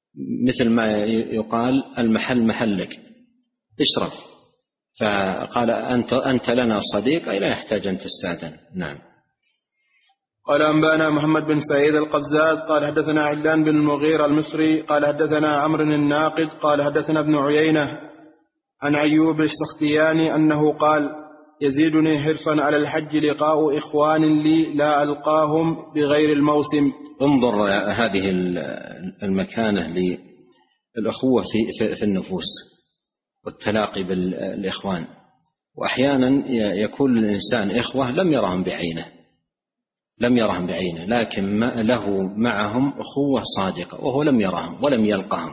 مثل ما يقال المحل محلك اشرب، فقال أنت, أنت لنا صديق أي لا يحتاج أن تستأذن. نعم. قال أنبانا محمد بن سعيد القزاز قال حدثنا علان بن المغيرة المصري قال حدثنا عمرو الناقد قال حدثنا ابن عيينة عن أيوب السختياني أنه قال يزيدني حرصا على الحج لقاء إخوان لي لا ألقاهم بغير الموسم. انظر هذه المكانة للأخوة في, في النفوس والتلاقي بالإخوان. وأحيانا يكون الإنسان إخوة لم يرهم بعينه لم يرهم بعينه لكن له معهم أخوة صادقة وهو لم يرهم ولم يلقهم،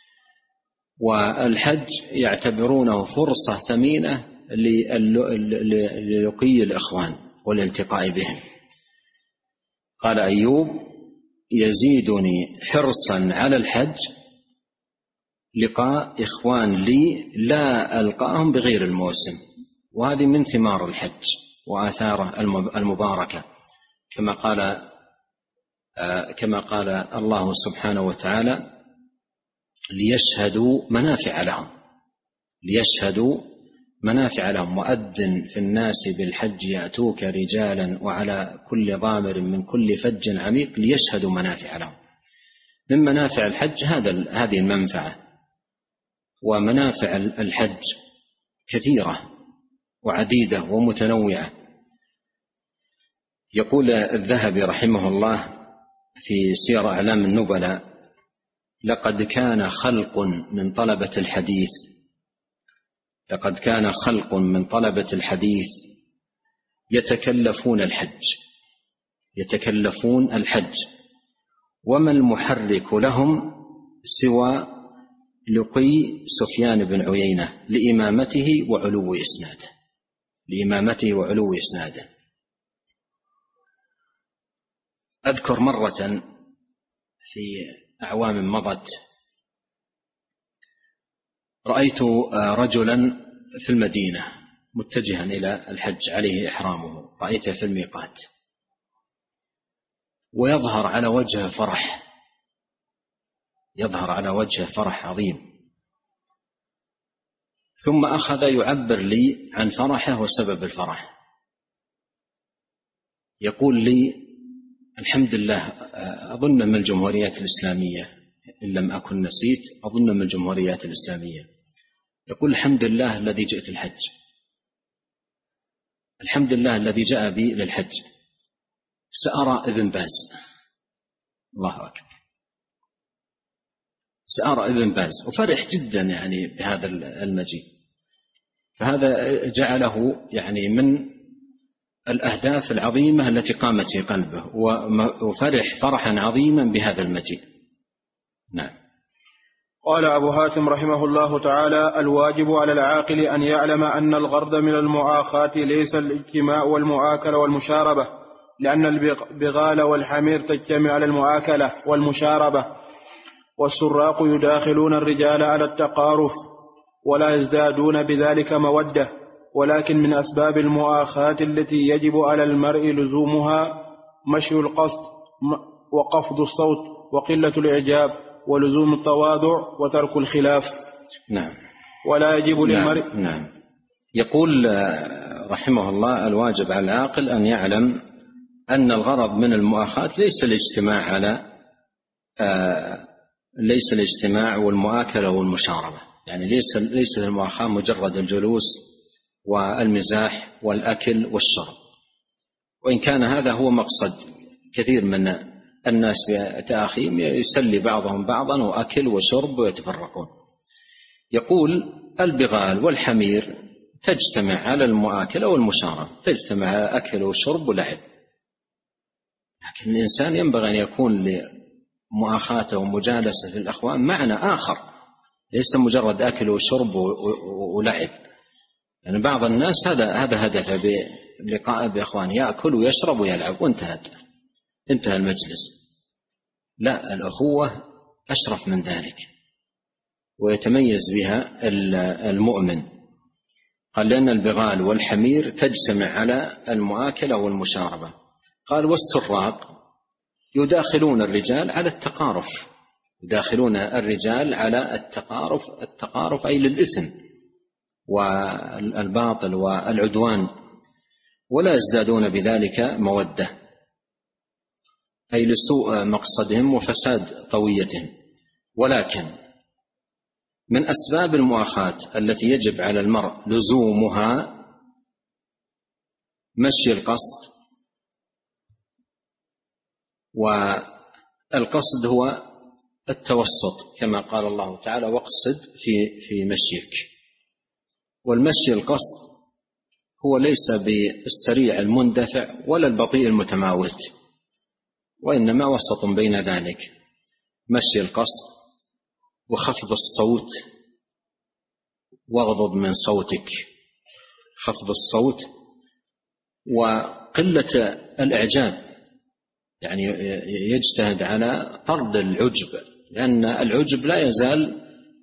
والحج يعتبرونه فرصة ثمينة للقي الإخوان والالتقاء بهم. قال أيوب يزيدني حرصا على الحج لقاء إخوان لي لا ألقاهم بغير الموسم، وهذه من ثمار الحج وآثاره المباركة كما قال كما قال الله سبحانه وتعالى ليشهدوا منافع لهم ليشهدوا منافع لهم وأذن في الناس بالحج يأتوك رجالا وعلى كل ضامر من كل فج عميق ليشهدوا منافع لهم. من منافع الحج هذا هذه المنفعة. ومنافع الحج كثيرة وعديدة ومتنوعة. يقول الذهبي رحمه الله في سير أعلام النبلاء لقد كان خلق من طلبة الحديث لقد كان خلق من طلبة الحديث يتكلفون الحج يتكلفون الحج وما المحرك لهم سوى لقي سفيان بن عيينة لإمامته وعلو إسناده لإمامته وعلو إسناده. أذكر مرة في أعوام مضت رأيت رجلا في المدينة متجها إلى الحج عليه إحرامه، رأيته في الميقات ويظهر على وجهه فرح يظهر على وجهه فرح عظيم، ثم أخذ يعبر لي عن فرحه وسبب الفرح. يقول لي الحمد لله، أظن من الجمهوريات الإسلامية إن لم أكن نسيت، أظن من الجمهوريات الإسلامية. يقول الحمد لله الذي جئت الحج الحمد لله الذي جاء بي للحج سأرى ابن باز. الله أكبر، سأرى ابن باز، وفرح جدا يعني بهذا المجيء. فهذا جعله يعني من الأهداف العظيمة التي قامت في قلبه، وفرح فرحا عظيما بهذا المجيء. نعم. قال أبو هاتم رحمه الله تعالى: الواجب على العاقل أن يعلم أن الغرض من المؤاخاة ليس الاجتماع والمؤاكلة والمشاربة، لأن البغال والحمير تجتمع على المؤاكلة والمشاربة، والسراق يداخلون الرجال على التقارف ولا يزدادون بذلك مودة، ولكن من أسباب المؤاخاة التي يجب على المرء لزومها مشي القصد وقفض الصوت وقلة الإعجاب ولزوم التواضع وترك الخلاف. نعم. ولا يجب للمرء. نعم. نعم. يقول رحمه الله: الواجب على العاقل أن يعلم أن الغرض من المؤاخاة ليس الاجتماع على آه ليس الاجتماع والمؤاكلة والمشاربة، يعني ليس ليس المؤاخاة مجرد الجلوس والمزاح والأكل والشرب، وإن كان هذا هو مقصد كثير من الناس بتأخيم يسلي بعضهم بعضا وأكل وشرب ويتفرقون. يقول: البغال والحمير تجتمع على المؤاكلة والمشاربة، تجتمع على أكل وشرب ولعب، لكن الإنسان ينبغي أن يكون لمؤاخاته ومجالسة الأخوان معنى آخر، ليس مجرد أكل وشرب ولعب. يعني بعض الناس هذا هذا هدفه بلقاء بإخوان، يأكل ويشرب ويلعب وانتهت انتهى المجلس. لا، الأخوة أشرف من ذلك ويتميز بها المؤمن. قال: لأن البغال والحمير تجتمع على المؤاكلة والمشاربة. قال: والسراق يداخلون الرجال على التقارف يداخلون الرجال على التقارف التقارف أي للإثم والباطل والعدوان، ولا يزدادون بذلك مودة أي لسوء مقصدهم وفساد طويتهم. ولكن من أسباب المؤاخاة التي يجب على المرء لزومها مشي القصد، والقصد هو التوسط كما قال الله تعالى واقصد في في مشيك. والمشي القصد هو ليس بالسريع المندفع ولا البطيء المتماوت، وإنما وسط بين ذلك، مشي القصد وخفض الصوت واغضض من صوتك، خفض الصوت وقلة الإعجاب، يعني يجتهد على طرد العجب، لأن العجب لا يزال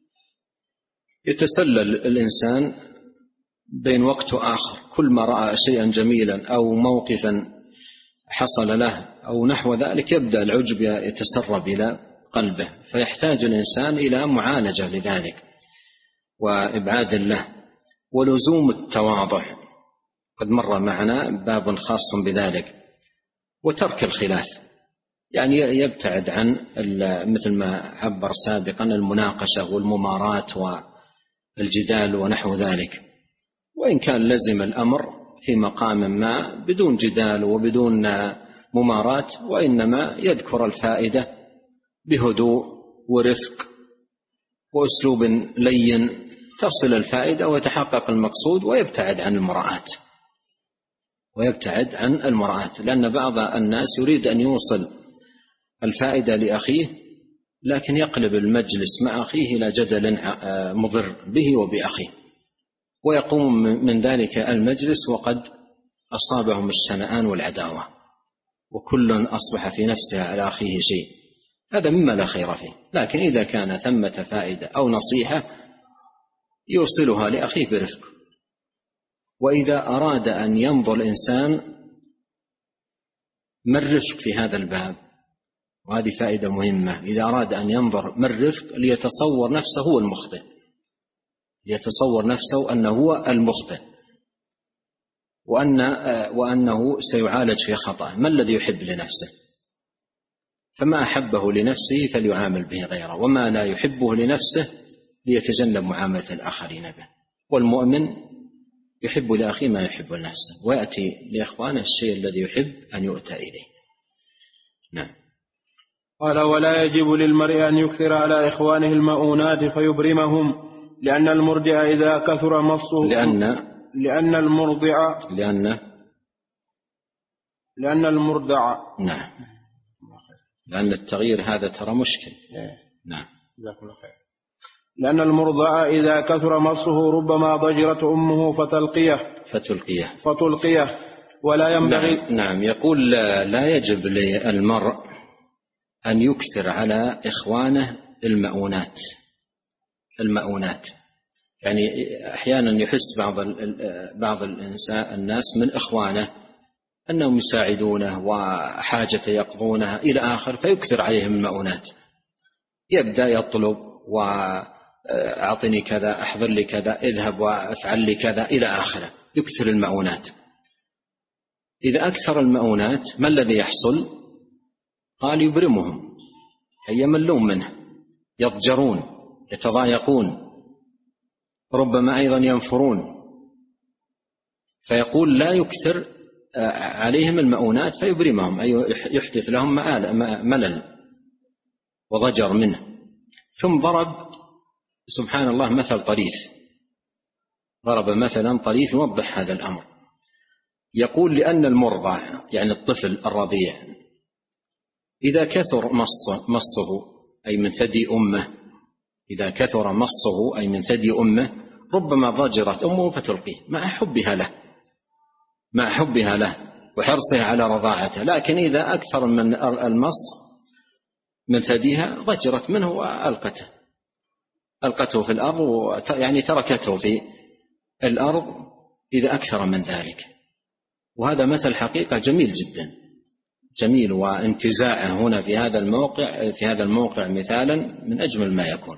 يتسلل الإنسان بين وقت وآخر، كل ما رأى شيئا جميلا أو موقفا حصل له أو نحو ذلك يبدأ العجب يتسرب إلى قلبه، فيحتاج الإنسان إلى معالجة لذلك وإبعاد له. ولزوم التواضع قد مر معنا باب خاص بذلك، وترك الخلاف، يعني يبتعد عن مثل ما عبر سابقا المناقشة والممارات والجدال ونحو ذلك، وإن كان لزم الأمر في مقام ما بدون جدال وبدون ممارات، وإنما يذكر الفائدة بهدوء ورفق وأسلوب لين تصل الفائدة ويتحقق المقصود، ويبتعد عن المراءات ويبتعد عن المراءات لأن بعض الناس يريد أن يوصل الفائدة لأخيه، لكن يقلب المجلس مع أخيه إلى جدل مضر به وبأخيه، ويقوم من ذلك المجلس وقد أصابهم الشنآن والعداوة، وكل أصبح في نفسه على أخيه شيء، هذا مما لا خير فيه. لكن إذا كان ثمة فائدة أو نصيحة يوصلها لأخيه برفق. وإذا أراد أن ينظر الإنسان من رفق في هذا الباب، وهذه فائدة مهمة، إذا أراد أن ينظر من رفق ليتصور نفسه هو المخطئ، ليتصور نفسه أنه هو المخطئ وأن وأنه سيعالج في خطأ. ما الذي يحب لنفسه؟ فما أحبه لنفسه فليعامل به غيره، وما لا يحبه لنفسه ليتجنب معاملة الآخرين به. والمؤمن يحب لأخيه ما يحب لنفسه، ويأتي لإخوانه الشيء الذي يحب أن يؤتى إليه. نعم. قال: ولا يجب للمرء أن يكثر على إخوانه المؤونات فيبرمهم، لأن المرضع إذا كثر مصه لأن لأن المرضع لأن لأن المرضع نعم لأن التغيير هذا ترى مشكل. نعم. جزاكم الله خير. لأن المرضع إذا كثر مصه ربما ضجرت أمه فتلقيه فتلقيه فتلقيه ولا ينبغي. نعم, نعم. يقول لا يجب للمرء أن يكثر على إخوانه المؤونات المؤونات يعني أحيانا يحس بعض بعض الناس من إخوانه أنهم يساعدونه وحاجة يقضونها إلى آخر، فيكثر عليهم المؤونات، يبدأ يطلب وأعطني كذا، أحضر لي كذا، اذهب وافعل لي كذا إلى آخره، يكثر المؤونات. إذا أكثر المؤونات ما الذي يحصل؟ قال: يبرمهم، أي يملون منه، يضجرون، يتضايقون، ربما أيضا ينفرون. فيقول لا يكثر عليهم المؤونات فيبرمهم، أي يحدث لهم ملل وضجر منه. ثم ضرب سبحان الله مثل طريف، ضرب مثلا طريف يوضح هذا الأمر. يقول: لأن المرضع يعني الطفل الرضيع إذا كثر مصه, مصه أي من ثدي أمه إذا كثر مصه أي من ثدي أمه ربما ضجرت أمه فتلقيه مع حبها له مع حبها له وحرصها على رضاعته. لكن إذا أكثر من المص من ثديها ضجرت منه وألقته ألقته في الأرض، يعني تركته في الأرض إذا أكثر من ذلك. وهذا مثل حقيقة جميل جدا، جميل، وانتزاعه هنا في هذا الموقع في هذا الموقع مثالا من أجمل ما يكون.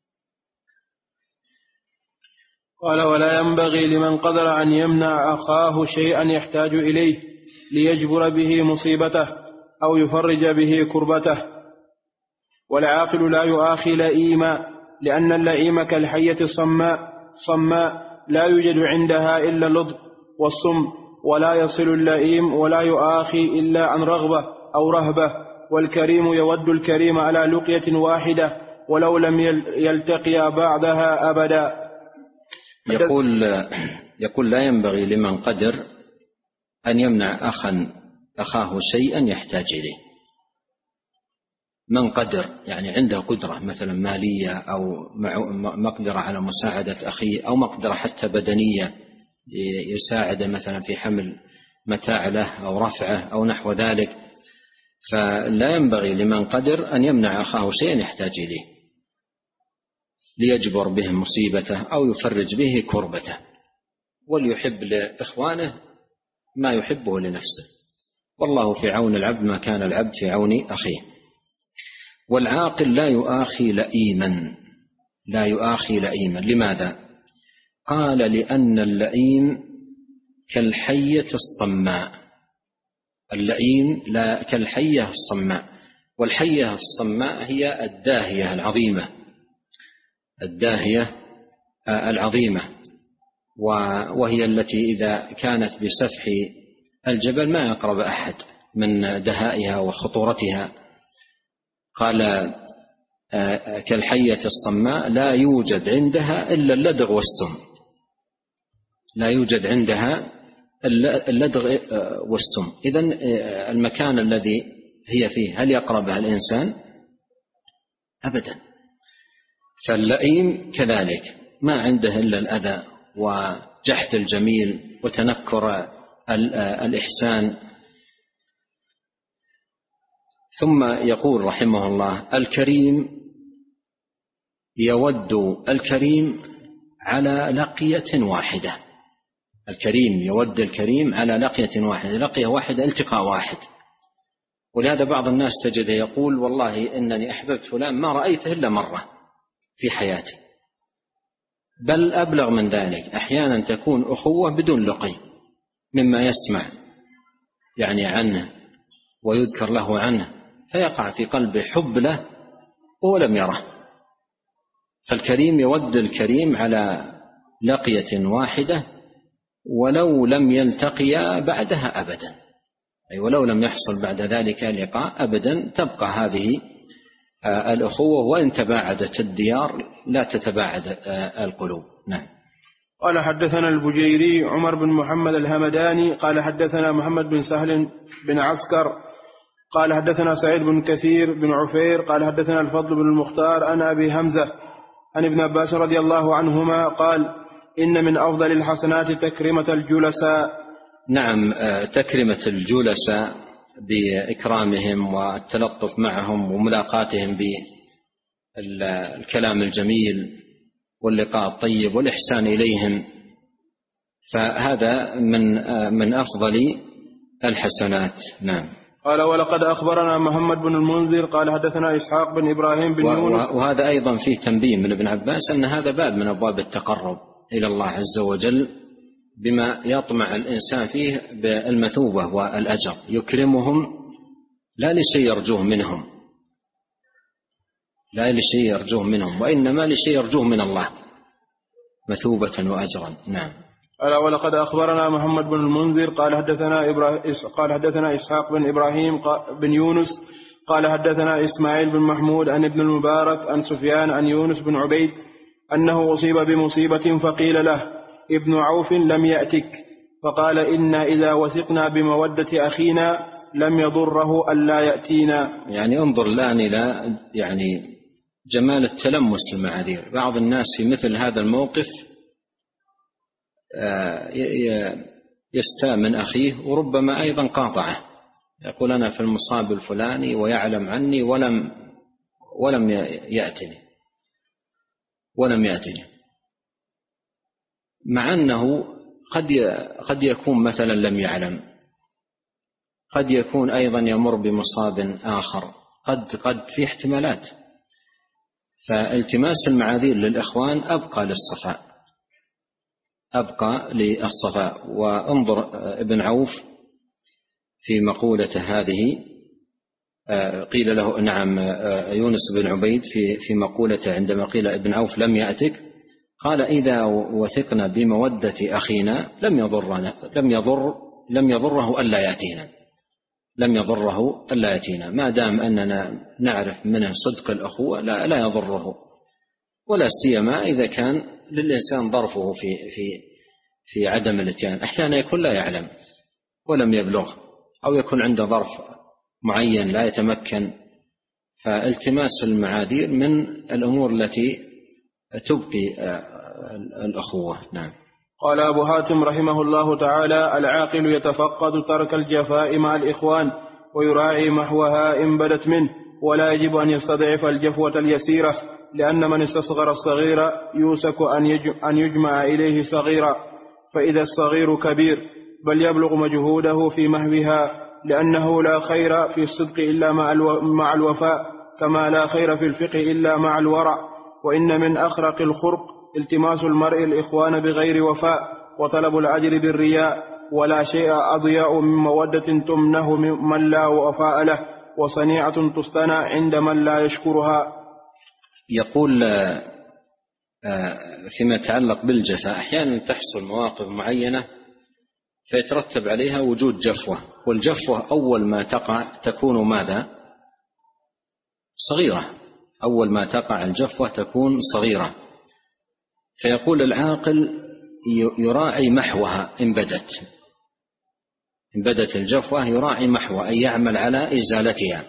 قال: ولا ينبغي لمن قدر أن يمنع أخاه شيئا يحتاج إليه ليجبر به مصيبته أو يفرج به كربته. والعاقل لا يؤاخي لئيما، لأن اللئيم كالحية الصماء صماء لا يوجد عندها إلا اللطف والصم، ولا يصل اللئيم ولا يؤاخي إلا عن رغبة أو رهبة. والكريم يود الكريم على لقية واحدة ولو لم يلتقيا بعدها أبدا. يقول يقول لا ينبغي لمن قدر أن يمنع أخا أخاه شيئا يحتاج إليه. من قدر يعني عنده قدرة مثلا مالية أو مقدرة على مساعدة أخيه، أو مقدرة حتى بدنية يساعد مثلا في حمل متاع له أو رفعه أو نحو ذلك، فلا ينبغي لمن قدر أن يمنع أخاه شيئا يحتاج إليه ليجبر به مصيبته أو يفرج به كربته، وليحب لإخوانه ما يحبه لنفسه، والله في عون العبد ما كان العبد في عون أخيه. والعاقل لا يؤاخي لئيما، لا يؤاخي لئيما. لماذا؟ قال: لأن اللئيم كالحية الصماء. اللئيم لا كالحية الصماء، والحية الصماء هي الداهية العظيمة، الداهية العظيمة، وهي التي إذا كانت بسفح الجبل ما يقرب أحد من دهائها وخطورتها. قال: كالحية الصماء لا يوجد عندها إلا اللدغ والسم، لا يوجد عندها اللدغ والسم. إذن المكان الذي هي فيه هل يقربها الإنسان؟ أبدا. فاللئيم كذلك ما عنده إلا الأذى وجحد الجميل وتنكر الإحسان. ثم يقول رحمه الله: الكريم يود الكريم على لقية واحدة. الكريم يود الكريم على لقية واحدة، لقية واحدة التقاء واحد. ولهذا بعض الناس تجده يقول: والله إنني أحببت فلان ما رأيته إلا مرة في حياتي. بل أبلغ من ذلك، أحيانا تكون أخوة بدون لقي، مما يسمع يعني عنه ويذكر له عنه فيقع في قلبه حب له ولم يره. فالكريم يود الكريم على لقية واحدة ولو لم يلتقيا بعدها أبدا، أي ولو لم يحصل بعد ذلك لقاء أبدا، تبقى هذه الأخوة، وإن تباعدت الديار لا تتباعد القلوب. نعم. قال: حدثنا البجيري عمر بن محمد الهمداني قال حدثنا محمد بن سهل بن عسكر قال حدثنا سعيد بن كثير بن عفير قال حدثنا الفضل بن المختار عن أبي همزة عن ابن عباس رضي الله عنهما قال: إن من أفضل الحسنات تكرمة الجلساء. نعم، تكرمة الجلساء بإكرامهم والتلطف معهم وملاقاتهم بالكلام الجميل واللقاء الطيب والإحسان إليهم، فهذا من من أفضل الحسنات. نعم. قال: ولقد أخبرنا محمد بن المنذر قال حدثنا إسحاق بن إبراهيم بن يونس. وهذا أيضا فيه تنبيه من ابن عباس أن هذا باب من أبواب التقرب إلى الله عز وجل بما يطمع الإنسان فيه بالمثوبة والأجر، يكرمهم لا لشيء يرجوه منهم، لا لشيء يرجوه منهم، وإنما لشيء يرجوه من الله مثوبة وأجرا. نعم. قال: ولقد أخبرنا محمد بن المنذر قال حدثنا إبراهيم قال حدثنا إسحاق بن إبراهيم بن يونس قال حدثنا إسماعيل بن محمود عن ابن المبارك عن سفيان عن يونس بن عبيد أنه أصيب بمصيبة فقيل له: ابن عوف لم يأتك، فقال: إنا إذا وثقنا بمودة أخينا لم يضره ألا يأتينا. يعني انظر الآن إلى يعني جمال التلمس المعاذير. بعض الناس في مثل هذا الموقف يستاء من أخيه وربما أيضا قاطعه، يقول: أنا في المصاب الفلاني ويعلم عني ولم ولم يأتني ولم يأتني مع أنه قد قد يكون مثلا لم يعلم، قد يكون أيضا يمر بمصاب آخر، قد قد في احتمالات. فالتماس المعاذير للإخوان أبقى للصفاء، أبقى للصفاء. وانظر ابن عوف في مقولته هذه، قيل له نعم يونس بن عبيد في في مقولته عندما قيل ابن عوف لم يأتك، قال: إذا وثقنا بمودة أخينا لم يضرنا لم يضر لم يضره ألا يأتينا لم يضره ألا يأتينا ما دام أننا نعرف منه صدق الأخوة لا لا يضره، ولا سيما إذا كان للإنسان ظرفه في في في عدم الاتيان. أحيانا يكون لا يعلم ولم يبلغ، أو يكون عنده ظرف معين لا يتمكن. فالتماس المعاذير من الأمور التي تبقي الأخوة. نعم. قال أبو حاتم رحمه الله تعالى: العاقل يتفقد ترك الجفاء مع الإخوان ويراعي محوها إن بدت منه، ولا يجب أن يستضعف الجفوة اليسيرة، لأن من استصغر الصغير يوسك أن يجمع إليه صغيرا، فإذا الصغير كبير بل يبلغ مجهوده في محوها، لأنه لا خير في الصدق إلا مع الوفاء، كما لا خير في الفقه إلا مع الورع. وإن من أخرق الخرق التماس المرء الإخوان بغير وفاء، وطلب الأجر بالرياء، ولا شيء أضياء من مودة تمنه من لا وفاء له، وصنيعة تصطنع عند من لا يشكرها. يقول فيما يتعلق بالجفاء، أحيانا تحصل مواقف معينة فيترتب عليها وجود جفوة، والجفوة أول ما تقع تكون ماذا؟ صغيرة. أول ما تقع الجفوة تكون صغيرة. فيقول العاقل يراعي محوها إن بدت إن بدت الجفوة، يراعي محوها أي يعمل على إزالتها،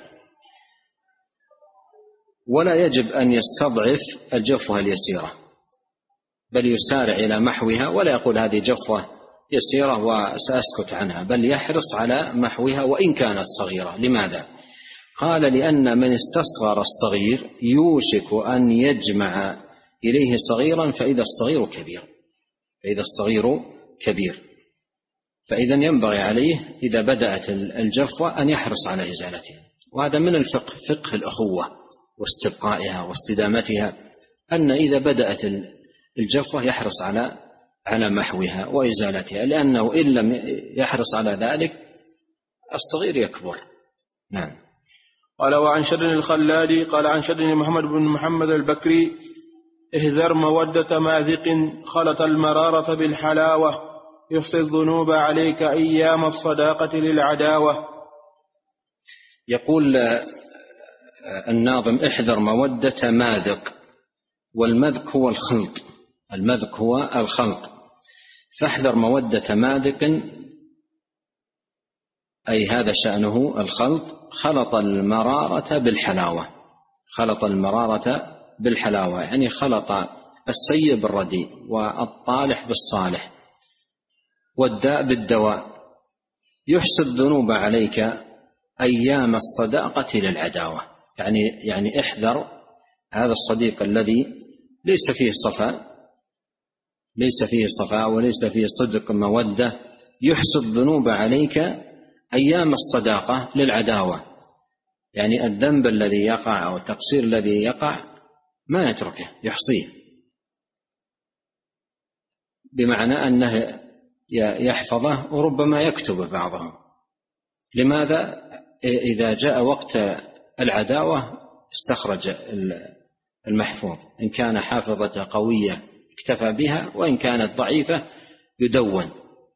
ولا يجب أن يستضعف الجفوة اليسيرة، بل يسارع إلى محوها، ولا يقول هذه جفوة يسيرة وسأسكت عنها، بل يحرص على محوها وإن كانت صغيرة. لماذا؟ قال: لأن من استصغر الصغير يوشك أن يجمع إليه صغيرا، فإذا الصغير كبير فإذا الصغير كبير فإذا ينبغي عليه إذا بدأت الجفوة أن يحرص على إزالتها. وهذا من الفقه، فقه الأخوة واستبقائها واستدامتها، أن إذا بدأت الجفوة يحرص على على محوها وإزالتها، لأنه إن لم يحرص على ذلك الصغير يكبر. نعم. قال: وعن شدن الخلالي قال: عن شدن محمد بن محمد البكري: اهذر مودة ماذق خلط المرارة بالحلاوة، يحصي الذنوب عليك أيام الصداقة للعداوة. يقول الناظم: احذر مودة ماذق، والمذق هو الخلط المذق هو الخلط فاحذر مودة ماذق، أي هذا شأنه الخلط، خلط المرارة بالحلاوة خلط المرارة بالحلاوة يعني خلط السيء بالرديء، والطالح بالصالح، والداء بالدواء. يحصي الذنوب عليك أيام الصداقة للعداوة، يعني يعني احذر هذا الصديق الذي ليس فيه صفاء ليس فيه صفاء وليس فيه صدق مودة، يحصي الذنوب عليك أيام الصداقة للعداوة، يعني الذنب الذي يقع أو التقصير الذي يقع ما يتركه، يحصيه، بمعنى أنه يحفظه وربما يكتب بعضهم. لماذا؟ إذا جاء وقت العداوة استخرج المحفوظ، إن كان حافظة قوية اكتفى بها، وإن كانت ضعيفة يدون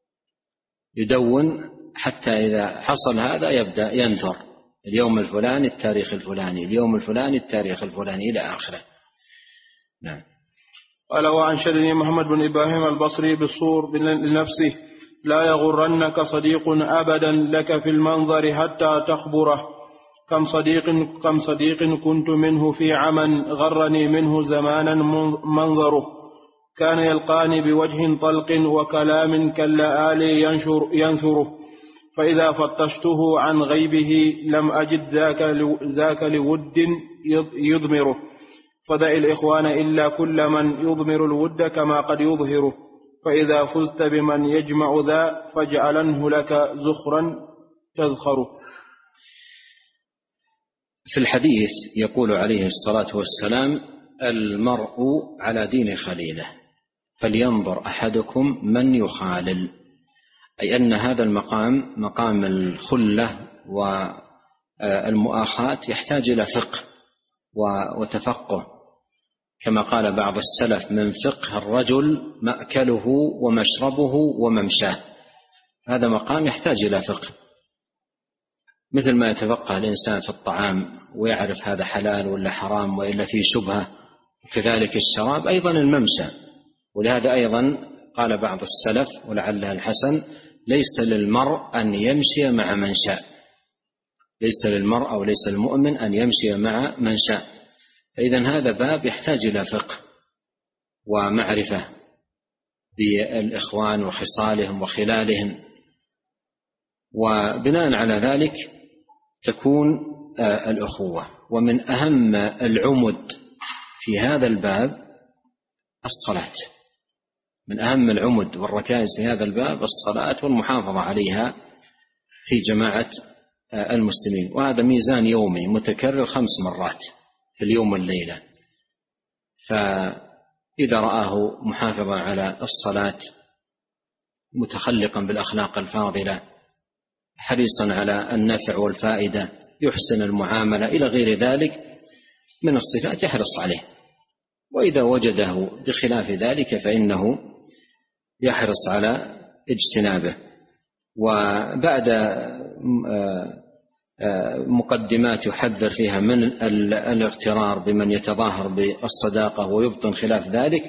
يدون حتى إذا حصل هذا يبدأ ينثر اليوم الفلاني التاريخ الفلاني اليوم الفلاني التاريخ الفلاني إلى آخره. نعم. قال: وعن شدن محمد بن إبراهيم البصري بالصور لنفسه: لا يغرنك صديق أبدا لك في المنظر حتى تخبره، كم صديق كم صديق كنت منه في عمى غرني منه زمانا منظره، كان يلقاني بوجه طلق وكلام كاللآلي ينشر ينثره، فإذا فتشته عن غيبه لم أجد ذاك, ذاك لود يضمره، فدع الإخوان إلا كل من يضمر الود كما قد يظهره، فإذا فزت بمن يجمع ذا فاجعلنه لك زخرا تذخر. في الحديث يقول عليه الصلاة والسلام: المرء على دين خليله فلينظر أحدكم من يخالل، أي أن هذا المقام مقام الخلة والمؤاخاة يحتاج إلى فقه وتفقه، كما قال بعض السلف: من فقه الرجل مأكله ومشربه وممشاه. هذا مقام يحتاج إلى فقه، مثل ما يتفقه الإنسان في الطعام ويعرف هذا حلال ولا حرام وإلا فيه شبهة، وكذلك الشراب أيضا الممشى. ولهذا أيضا قال بعض السلف ولعله الحسن: ليس للمرء أن يمشي مع من شاء، ليس للمرء أو ليس المؤمن أن يمشي مع من شاء. فإذن هذا باب يحتاج إلى فقه ومعرفة بالإخوان وخصالهم وخلالهم، وبناء على ذلك تكون الأخوة. ومن أهم العمد في هذا الباب الصلاة، من أهم العمد والركائز في هذا الباب الصلاة والمحافظة عليها في جماعة المسلمين. وهذا ميزان يومي متكرر خمس مرات في اليوم والليلة، فإذا رآه محافظا على الصلاة متخلقا بالأخلاق الفاضلة حريصا على النفع والفائدة يحسن المعاملة إلى غير ذلك من الصفات يحرص عليه، وإذا وجده بخلاف ذلك فإنه يحرص على اجتنابه. وبعد مقدمات يحذر فيها من الاغترار بمن يتظاهر بالصداقة ويبطن خلاف ذلك،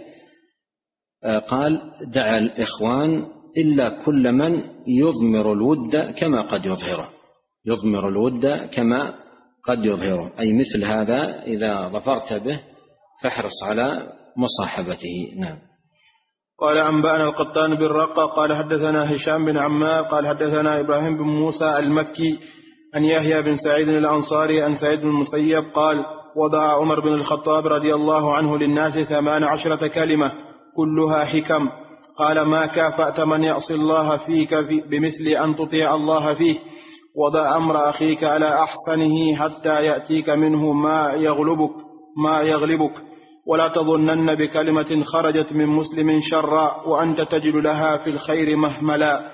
قال: دعا الإخوان إلا كل من يضمر الود كما قد يظهره، يضمر الود كما قد يظهره، أي مثل هذا إذا ظفرت به فاحرص على مصاحبته. نعم. قال: أنبأنا القطان بن رقة قال حدثنا هشام بن عمار قال حدثنا إبراهيم بن موسى المكي عن يحيى بن سعيد الأنصاري عن سعيد بن المسيب قال: وضع عمر بن الخطاب رضي الله عنه للناس ثمان عشرة كلمة كلها حكم. قال: ما كافأت من يعصي الله فيك بمثل أن تطيع الله فيه. وضع أمر أخيك على أحسنه حتى يأتيك منه ما يغلبك ما يغلبك ولا تظنن بكلمة خرجت من مسلم شرا وأنت تجد لها في الخير محملا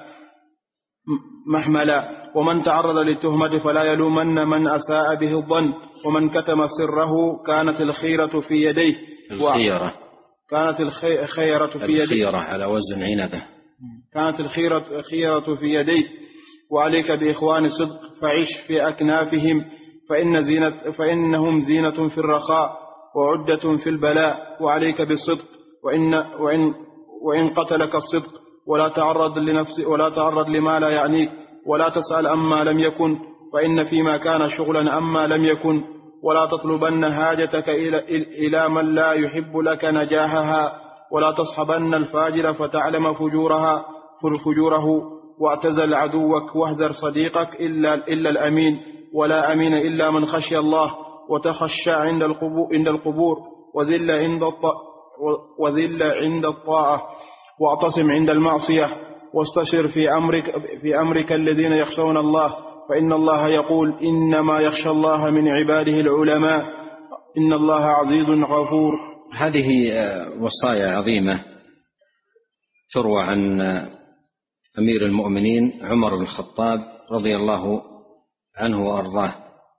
محملا ومن تعرض للتهمة فلا يلومن من أساء به الظن، ومن كتم سره كانت الخيرة في يديه الخيرة كانت الخيرة في يديه الخيرة على وزن عنبة كانت الخيرة خيرة في يديه. وعليك بإخوان صدق فعش في أكنافهم فإن زينة فإنهم زينة في الرخاء وعدة في البلاء. وعليك بالصدق وإن, وإن, وإن قتلك الصدق ولا تعرض لنفسك ولا تعرض لما لا يعنيك ولا تسأل أما لم يكن فإن فيما كان شغلا أما لم يكن. ولا تطلبن هاجتك إلى من لا يحب لك نجاحها ولا تصحبن الفاجر فتعلم فجورها فجوره. واعتزل عدوك واهذر صديقك إلا, إلا الأمين، ولا أمين إلا من خشي الله وتخشى عند القبور, عند القبور وذل عند وذل عند الطاعة واعتصم عند المعصية. واستشر في أمرك, في أمرك الذين يخشون الله فإن الله يقول: إنما يخشى الله من عباده العلماء إن الله عزيز غفور. هذه وصايا عظيمة تروى عن أمير المؤمنين عمر بن الخطاب رضي الله عنه وأرضاه.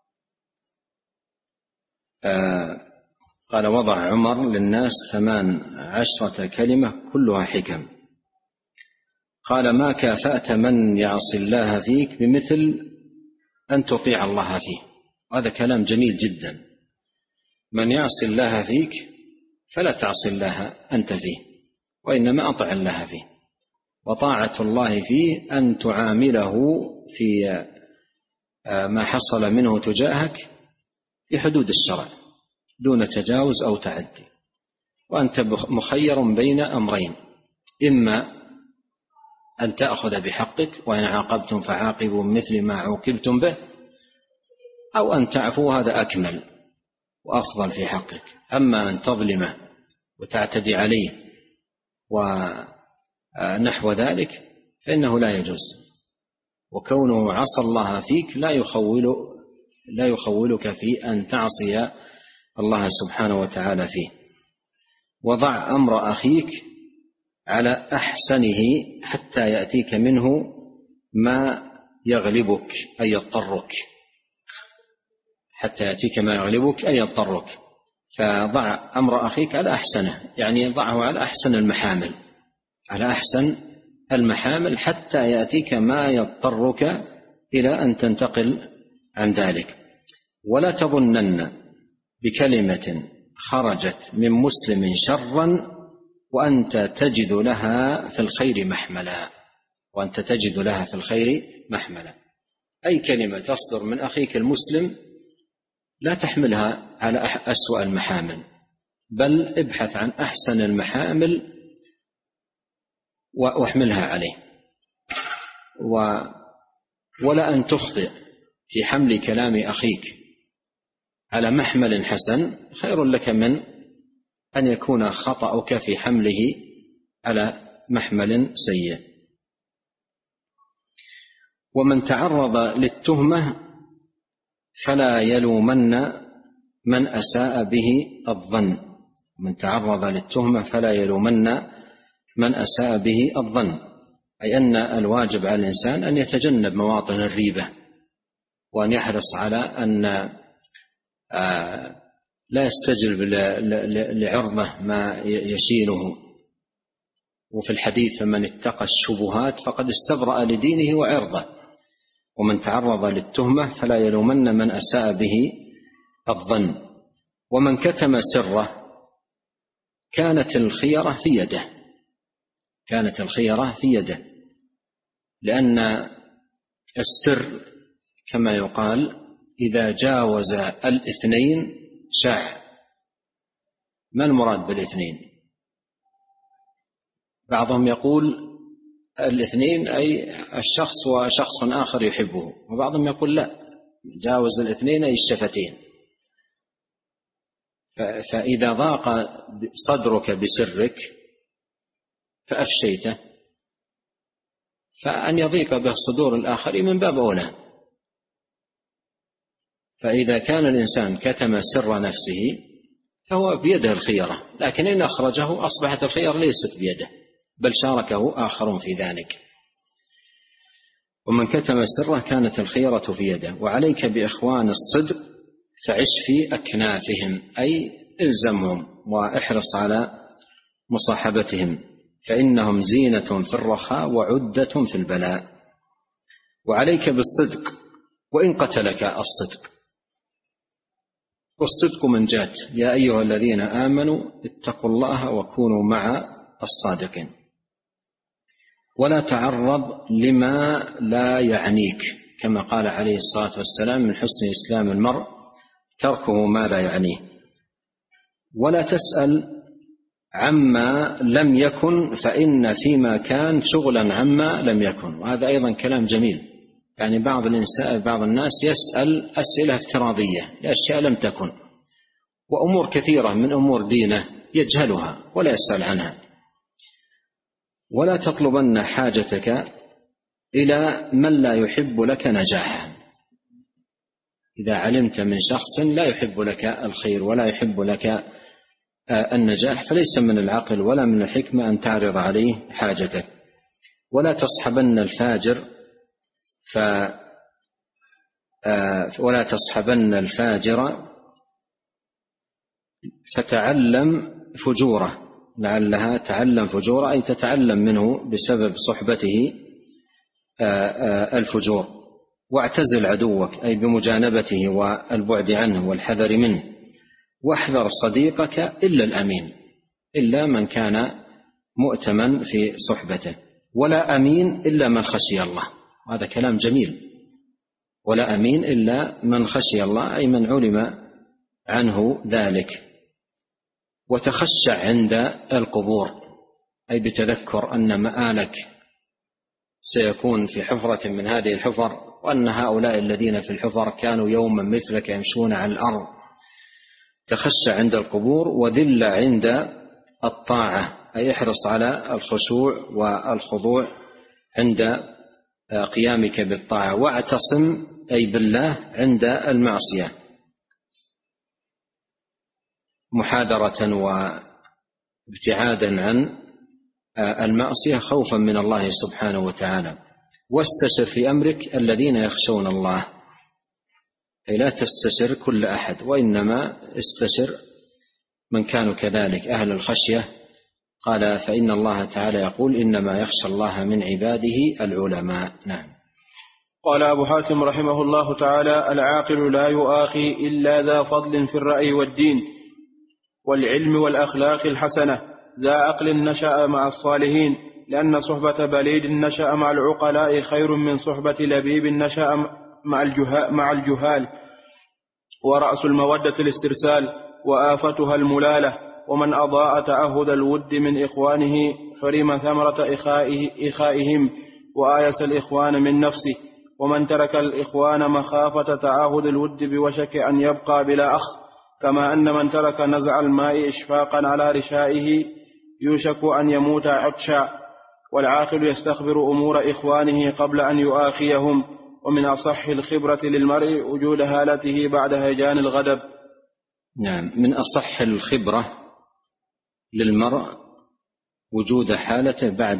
قال: وضع عمر للناس ثمان عشرة كلمة كلها حكم. قال: ما كافأت من يعصي الله فيك بمثل أن تطيع الله فيه. هذا كلام جميل جدا. من يعصي الله فيك فلا تعصي الله أنت فيه، وإنما أطع الله فيه. وطاعة الله فيه أن تعامله في ما حصل منه تجاهك في حدود الشرع دون تجاوز أو تعدي. وأنت مخير بين أمرين: إما أن تأخذ بحقك وإن عاقبتم فعاقبوا مثل ما عوقبتم به، أو أن تعفو، هذا أكمل وأفضل في حقك. أما أن تظلمه وتعتدي عليه ونحو ذلك فإنه لا يجوز. وكونه عصى الله فيك لا يخول لا يخولك في أن تعصي الله سبحانه وتعالى فيه. وضع أمر أخيك على أحسنه حتى يأتيك منه ما يغلبك أي يضطرك حتى يأتيك ما يغلبك أي يضطرك. فضع أمر أخيك على أحسنه، يعني ضعه على أحسن المحامل على أحسن المحامل حتى يأتيك ما يضطرك إلى أن تنتقل عن ذلك. ولا تظنن بكلمة خرجت من مسلم شرا وأنت تجد لها في الخير محملا وأنت تجد لها في الخير محملا. أي كلمة تصدر من أخيك المسلم لا تحملها على أسوأ المحامل، بل ابحث عن أحسن المحامل واحملها عليه. ولا أن تخطئ في حمل كلام أخيك على محمل حسن خير لك من أن يكون خطأك في حمله على محمل سيء. ومن تعرض للتهمة فلا يلومن من أساء به الظن من تعرض للتهمة فلا يلومن من أساء به الظن، أي أن الواجب على الإنسان أن يتجنب مواطن الريبة وأن يحرص على أن لا يستجلب لعرضه ما يشينه. وفي الحديث فمن اتقى الشبهات فقد استبرأ لدينه وعرضه. ومن تعرض للتهمة فلا يلومن من أساء به الظن. ومن كتم سره كانت الخيرة في يده كانت الخيرة في يده لأن السر كما يقال إذا جاوز الاثنين شاع. ما المراد بالاثنين؟ بعضهم يقول الاثنين أي الشخص وشخص آخر يحبه، وبعضهم يقول لا، جاوز الاثنين أي الشفتين. فإذا ضاق صدرك بسرك فأفشيته فأن يضيق به صدور الآخرين من باب أولى. فإذا كان الإنسان كتم سر نفسه فهو بيده الخيرة، لكن إن أخرجه أصبحت الخيرة ليست بيده بل شاركه آخر في ذلك. ومن كتم سره كانت الخيرة في يده. وعليك بإخوان الصدق فعش في أكنافهم أي إلزمهم واحرص على مصاحبتهم فإنهم زينة في الرخاء وعدة في البلاء. وعليك بالصدق وإن قتلك الصدق، والصدق منجاة. يا أيها الذين آمنوا اتقوا الله وكونوا مع الصادقين. ولا تعرض لما لا يعنيك، كما قال عليه الصلاة والسلام من حسن إسلام المرء تركه ما لا يعنيه. ولا تسأل عما لم يكن فإن فيما كان شغلا عما لم يكن. وهذا أيضا كلام جميل. يعني بعض الإنسان بعض الناس يسأل أسئلة افتراضية لأشياء لم تكن، وأمور كثيرة من أمور دينه يجهلها ولا يسأل عنها. ولا تطلبن حاجتك إلى من لا يحب لك نجاحا. إذا علمت من شخص لا يحب لك الخير ولا يحب لك النجاح فليس من العقل ولا من الحكمة أن تعرض عليه حاجتك. ولا تصحبن الفاجر ف ولا تصحبن الفاجر فتعلم فجوره. لعلها تعلم فجوره أي تتعلم منه بسبب صحبته الفجور. واعتزل عدوك أي بمجانبته والبعد عنه والحذر منه. واحذر صديقك إلا الأمين، إلا من كان مؤتمن في صحبته. ولا أمين إلا من خشي الله. هذا كلام جميل. ولا أمين إلا من خشي الله أي من علم عنه ذلك. وتخشع عند القبور أي بتذكر أن مآلك سيكون في حفرة من هذه الحفر، وأن هؤلاء الذين في الحفر كانوا يوما مثلك يمشون على الأرض. تخشع عند القبور. وذل عند الطاعة أي احرص على الخشوع والخضوع عند قيامك بالطاعة. واعتصم أي بالله عند المعصية محاذرة وابتعادا عن المعصية خوفا من الله سبحانه وتعالى. واستشر في أمرك الذين يخشون الله، أي لا تستشر كل أحد، وإنما استشر من كانوا كذلك أهل الخشية. قال فإن الله تعالى يقول إنما يخشى الله من عباده العلماء. نعم. قال أبو حاتم رحمه الله تعالى: العاقل لا يؤاخي إلا ذا فضل في الرأي والدين والعلم والأخلاق الحسنة، ذا عقل نشأ مع الصالحين، لأن صحبة بليد نشأ مع العقلاء خير من صحبة لبيب نشأ مع الجهال. ورأس المودة الاسترسال، وآفتها الملالة، ومن أضاء تعهد الود من إخوانه حرم ثمرة إخائه إخائهم وآيس الإخوان من نفسه. ومن ترك الإخوان مخافة تعاهد الود بوشك أن يبقى بلا أخ، كما أن من ترك نزع الماء إشفاقا على رشائه يوشك أن يموت عطشا. والعاقل يستخبر أمور إخوانه قبل أن يؤاخيهم. ومن أصح الخبرة للمرء وجود هالته بعد هيجان الغضب. نعم، من أصح الخبرة للمرء وجود حالته بعد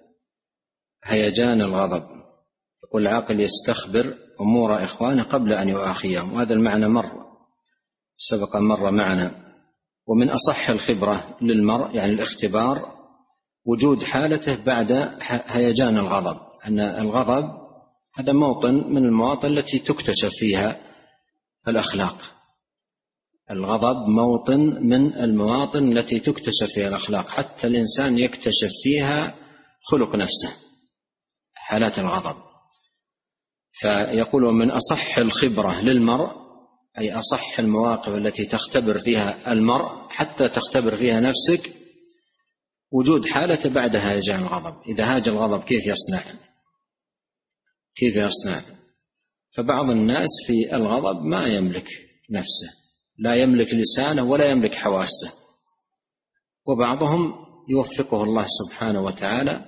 هيجان الغضب. يقول العاقل يستخبر أمور إخوانه قبل أن يؤاخيهم، وهذا المعنى مر سبق مر معنا. ومن أصح الخبرة للمرء يعني الاختبار وجود حالته بعد هيجان الغضب، أن الغضب هذا موطن من المواطن التي تكتشف فيها الأخلاق. الغضب موطن من المواطن التي تكتشف فيها الأخلاق، حتى الإنسان يكتشف فيها خلق نفسه، حالات الغضب. فيقول من أصح الخبرة للمرء أي أصح المواقف التي تختبر فيها المرء حتى تختبر فيها نفسك وجود حالة بعد هيجان الغضب. إذا هاج الغضب كيف يصنع كيف يصنع فبعض الناس في الغضب ما يملك نفسه، لا يملك لسانه ولا يملك حواسه، وبعضهم يوفقه الله سبحانه وتعالى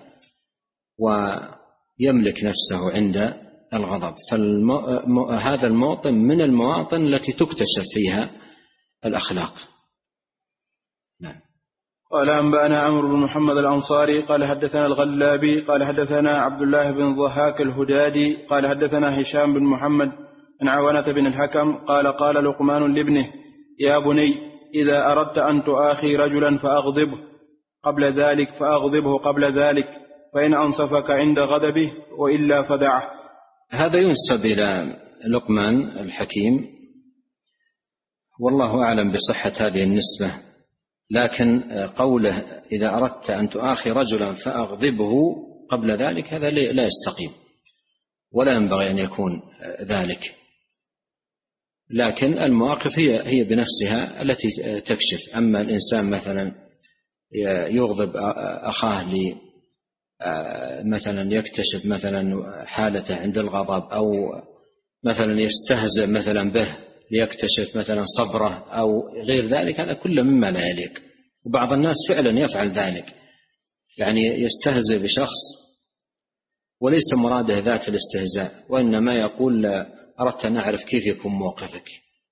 ويملك نفسه عند الغضب. فهذا الموطن من المواطن التي تكتشف فيها الأخلاق. نعم. قال أنبأنا عمرو بن محمد الأنصاري قال حدثنا الغلابي قال حدثنا عبد الله بن ضحاك الهدادي قال حدثنا هشام بن محمد عن عوانة بن الحكم قال قال لقمان لابنه: يا بني، إذا أردت أن تؤاخي رجلا فأغضبه قبل ذلك فأغضبه قبل ذلك، فإن أنصفك عند غضبه وإلا فدعه. هذا ينسب إلى لقمان الحكيم، والله أعلم بصحة هذه النسبة، لكن قوله إذا أردت أن تؤاخي رجلا فأغضبه قبل ذلك هذا لا يستقيم ولا ينبغي أن يكون ذلك. لكن المواقف هي هي بنفسها التي تكشف. أما الإنسان مثلا يغضب أخاه لي مثلا يكتشف مثلا حالته عند الغضب، أو مثلا يستهزئ مثلا به ليكتشف مثلا صبره أو غير ذلك، هذا كله مما لا يليق. وبعض الناس فعلا يفعل ذلك، يعني يستهزئ بشخص وليس مراده ذات الاستهزاء، وإنما يقول أردت أن أعرف كيف يكون موقفك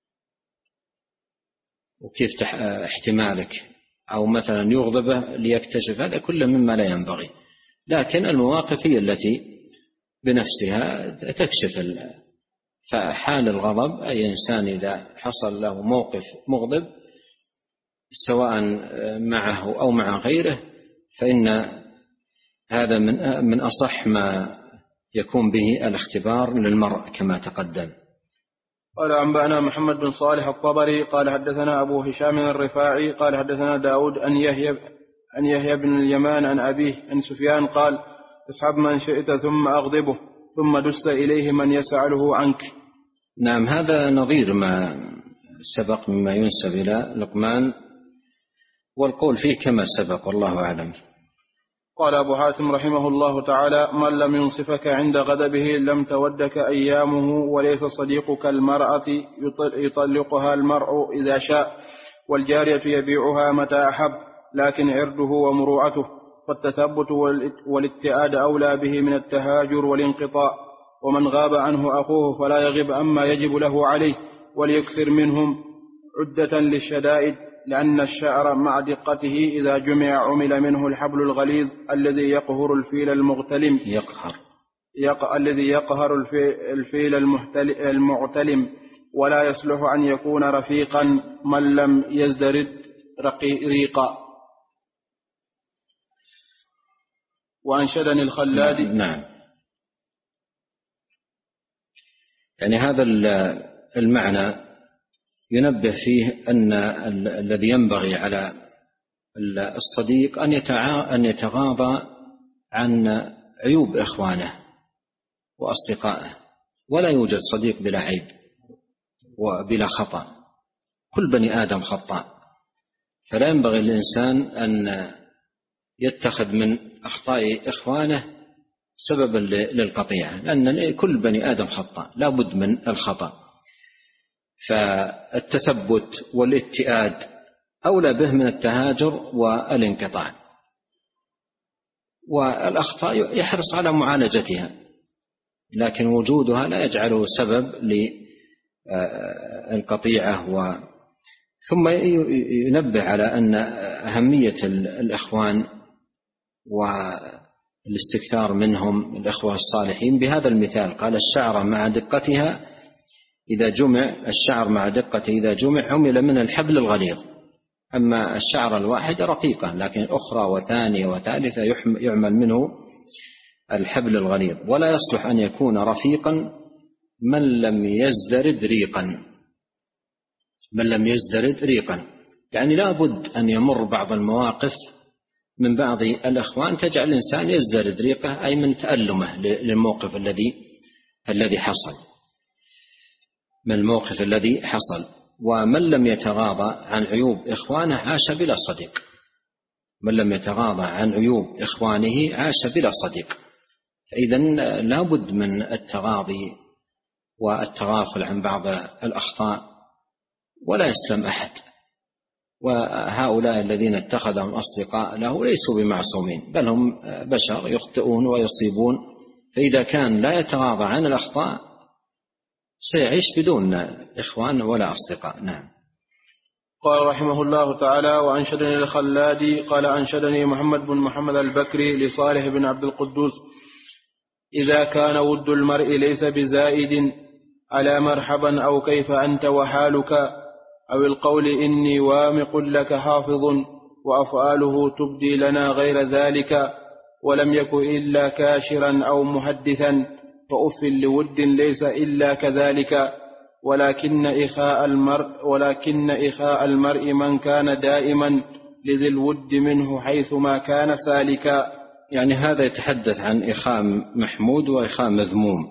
وكيف احتمالك، أو مثلا يغضبه ليكتشف، هذا كله مما لا ينبغي. لكن المواقف هي التي بنفسها تكشف. فحال الغضب أي إنسان إذا حصل له موقف مغضب سواء معه أو مع غيره، فإن هذا من من أصح ما يكون به الاختبار للمرء كما تقدم. قال أنبأنا محمد بن صالح الطبري قال حدثنا أبو هشام الرفاعي قال حدثنا داود أن يحيى أن يحيى بن اليمان عن أبيه عن سفيان قال: اسحب من شئت ثم أغضبه ثم دس إليه من يسأله عنك. نعم، هذا نظير ما سبق مما ينسب إلى لقمان، والقول فيه كما سبق والله أعلم. قال أبو حاتم رحمه الله تعالى: من لم ينصفك عند غضبه لم تودك أيامه، وليس صديقك المرأة يطلقها المرء إذا شاء، والجارية يبيعها متى أحب، لكن عرضه ومروءته، فالتثبت والاتئاد أولى به من التهاجر والانقطاع. ومن غاب عنه أخوه فلا يغب عما يجب له عليه، وليكثر منهم عدة للشدائد، لأن الشعر مع دقته إذا جمع عمل منه الحبل الغليظ الذي يقهر الفيل المغتلم يقهر يق... الذي يقهر الفي... الفيل المهتل... المعتلم، ولا يصلح أن يكون رفيقا من لم يزدرد رقيقا. وأنشدني الخلادي. نعم. يعني هذا المعنى ينبه فيه أن الذي ينبغي على الصديق أن يتغاضى عن عيوب إخوانه وأصدقائه، ولا يوجد صديق بلا عيب وبلا خطأ، كل بني آدم خطاء، فلا ينبغي للإنسان أن يتخذ من أخطاء إخوانه سببا للقطيعة، لأن كل بني آدم خطاء لا بد من الخطأ. فالتثبت والاتئاد أولى به من التهاجر والانقطاع، والأخطاء يحرص على معالجتها، لكن وجودها لا يجعله سبب للقطيعة. و ثم ينبه على أن أهمية الإخوان والاستكثار منهم الإخوة الصالحين بهذا المثال، قال الشعر مع دقتها إذا جمع الشعر مع دقته إذا جمع عمل من الحبل الغليظ. أما الشعر الواحد رقيقة، لكن أخرى وثانية وثالثة يعمل منه الحبل الغليظ. ولا يصلح أن يكون رفيقا من لم يزدرد ريقا من لم يزدرد ريقا يعني لا بد أن يمر بعض المواقف من بعض الأخوان تجعل الإنسان يزدرد ريقه، أي من تألمه للموقف الذي الذي حصل من الموقف الذي حصل. ومن لم يتغاضى عن عيوب إخوانه عاش بلا صديق من لم يتغاضى عن عيوب إخوانه عاش بلا صديق. فإذن لا بد من التغاضي والتغافل عن بعض الأخطاء، ولا يسلم أحد. وهؤلاء الذين اتخذهم أصدقاء له ليسوا بمعصومين، بل هم بشر يخطئون ويصيبون، فإذا كان لا يتغاضى عن الأخطاء سيعيش بدون إخوان ولا أصدقاء. نعم. قال رحمه الله تعالى: وأنشدني الخلادي قال أنشدني محمد بن محمد البكري لصالح بن عبد القدوس: إذا كان ود المرء ليس بزائد على مرحبا أو كيف أنت وحالك، أو القول إني وامق لك حافظ وأفعاله تبدي لنا غير ذلك، ولم يكن إلا كاشرا أو محدثا، فأف لود ليس إلا كذلك. ولكن إخاء المرء ولكن إخاء المرء من كان دائما لذي الود منه حيثما كان سالكا. يعني هذا يتحدث عن إخاء محمود وإخاء مذموم.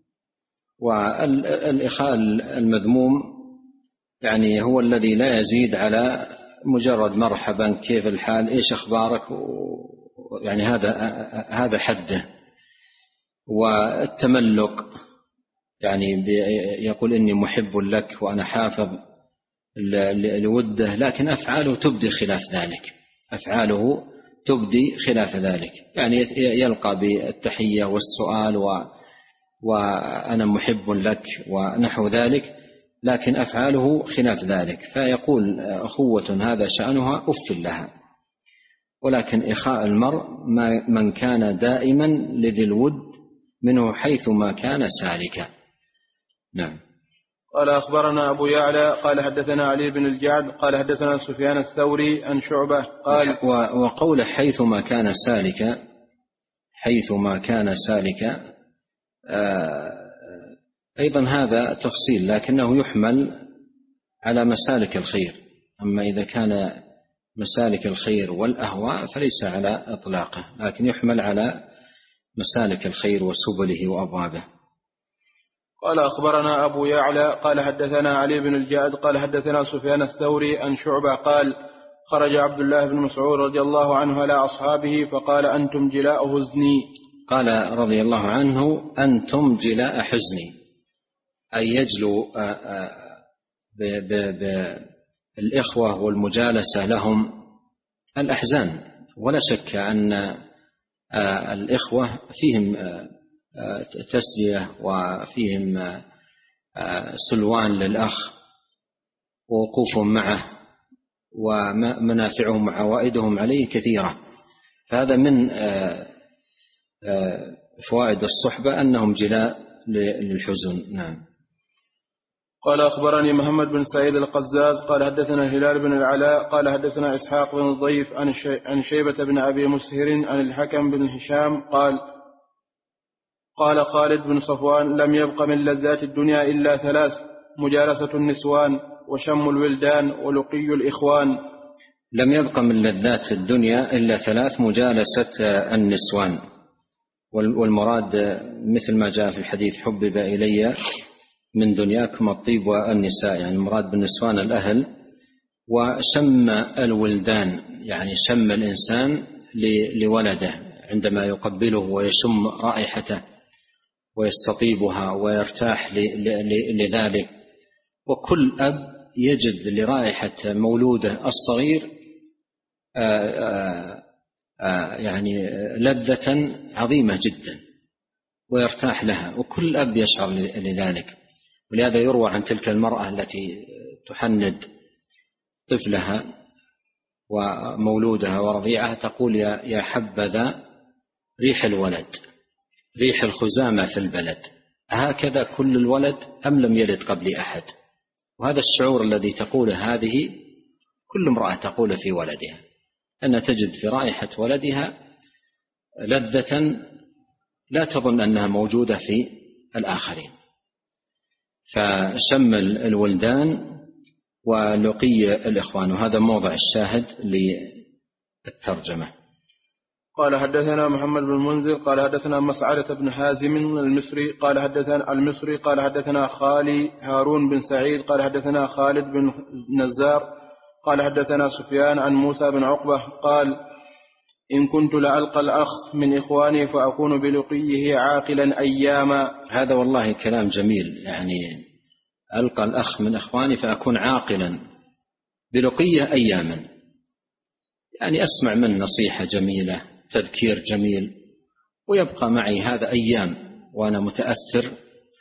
والإخاء المذموم يعني هو الذي لا يزيد على مجرد مرحبا كيف الحال إيش أخبارك، يعني هذا هذا حده. والتملق يعني يقول إني محب لك وأنا حافظ لوده، لكن أفعاله تبدي خلاف ذلك أفعاله تبدي خلاف ذلك يعني يلقى بالتحية والسؤال و وأنا محب لك ونحو ذلك، لكن أفعاله خلاف ذلك، فيقول أخوة هذا شأنها أف لها. ولكن إخاء المرء من كان دائما لذي الود منه حيثما كان سالكا. نعم. قال أخبرنا أبو يعلى قال حدثنا علي بن الجعد قال حدثنا سفيان الثوري عن شعبة قال: وقول حيثما كان سالكا حيثما كان سالكا أيضا هذا تفصيل، لكنه يحمل على مسالك الخير. أما إذا كان مسالك الخير والأهواء فليس على إطلاقه، لكن يحمل على مسالك الخير وسبله وأبوابه. قال أخبرنا أبو يعلى قال حدثنا علي بن الجعد قال حدثنا سفيان الثوري عن شعبة قال: خرج عبد الله بن مسعود رضي الله عنه على أصحابه فقال: أنتم جلاء حزني. قال رضي الله عنه: أنتم جلاء حزني، أي يجلو بالإخوة والمجالسة لهم الأحزان ولا شك أن الإخوة فيهم تسلية وفيهم سلوان للأخ ووقوفهم معه ومنافعهم وعوائدهم عليه كثيرة، فهذا من فوائد الصحبة أنهم جلاء للحزن. نعم. قال أخبرني محمد بن سعيد القزاز قال حدثنا الهلال بن العلاء قال حدثنا إسحاق بن الضيف عن شيبة بن أبي مسهر عن الحكم بن هشام قال قال خالد بن صفوان لم يبق من لذات الدنيا إلا ثلاث: مجالسة النسوان وشم الولدان ولقي الإخوان. لم يبق من لذات الدنيا إلا ثلاث: مجالسة النسوان، والمراد مثل ما جاء في الحديث: حبب إلي من دنياكم الطيب والنساء، يعني المراد بالنسوان الأهل. وشم الولدان، يعني شم الإنسان لولده عندما يقبله ويشم رائحته ويستطيبها ويرتاح لذلك. وكل أب يجد لرائحة مولوده الصغير يعني لذة عظيمة جدا ويرتاح لها، وكل أب يشعر لذلك. ولهذا يروى عن تلك المرأة التي تحند طفلها ومولودها ورضيعها تقول: يا حبذا ريح الولد، ريح الخزامة في البلد، هكذا كل الولد أم لم يلد قبل أحد. وهذا الشعور الذي تقوله هذه كل امرأة تقول في ولدها، أن تجد في رائحة ولدها لذة لا تظن أنها موجودة في الآخرين. فشم الولدان ولقي الإخوان، وهذا موضع الشاهد للترجمة. قال حدثنا محمد بن المنذر قال حدثنا مسعدة بن حازم المصري قال حدثنا المصري قال حدثنا خالي هارون بن سعيد قال حدثنا خالد بن نزار قال حدثنا سفيان عن موسى بن عقبة قال: إن كنت لألقى الأخ من إخواني فأكون بلقيه عاقلا أياما. هذا والله كلام جميل، يعني ألقى الأخ من إخواني فأكون عاقلا بلقيه أياما، يعني أسمع من نصيحة جميلة، تذكير جميل، ويبقى معي هذا أيام وأنا متأثر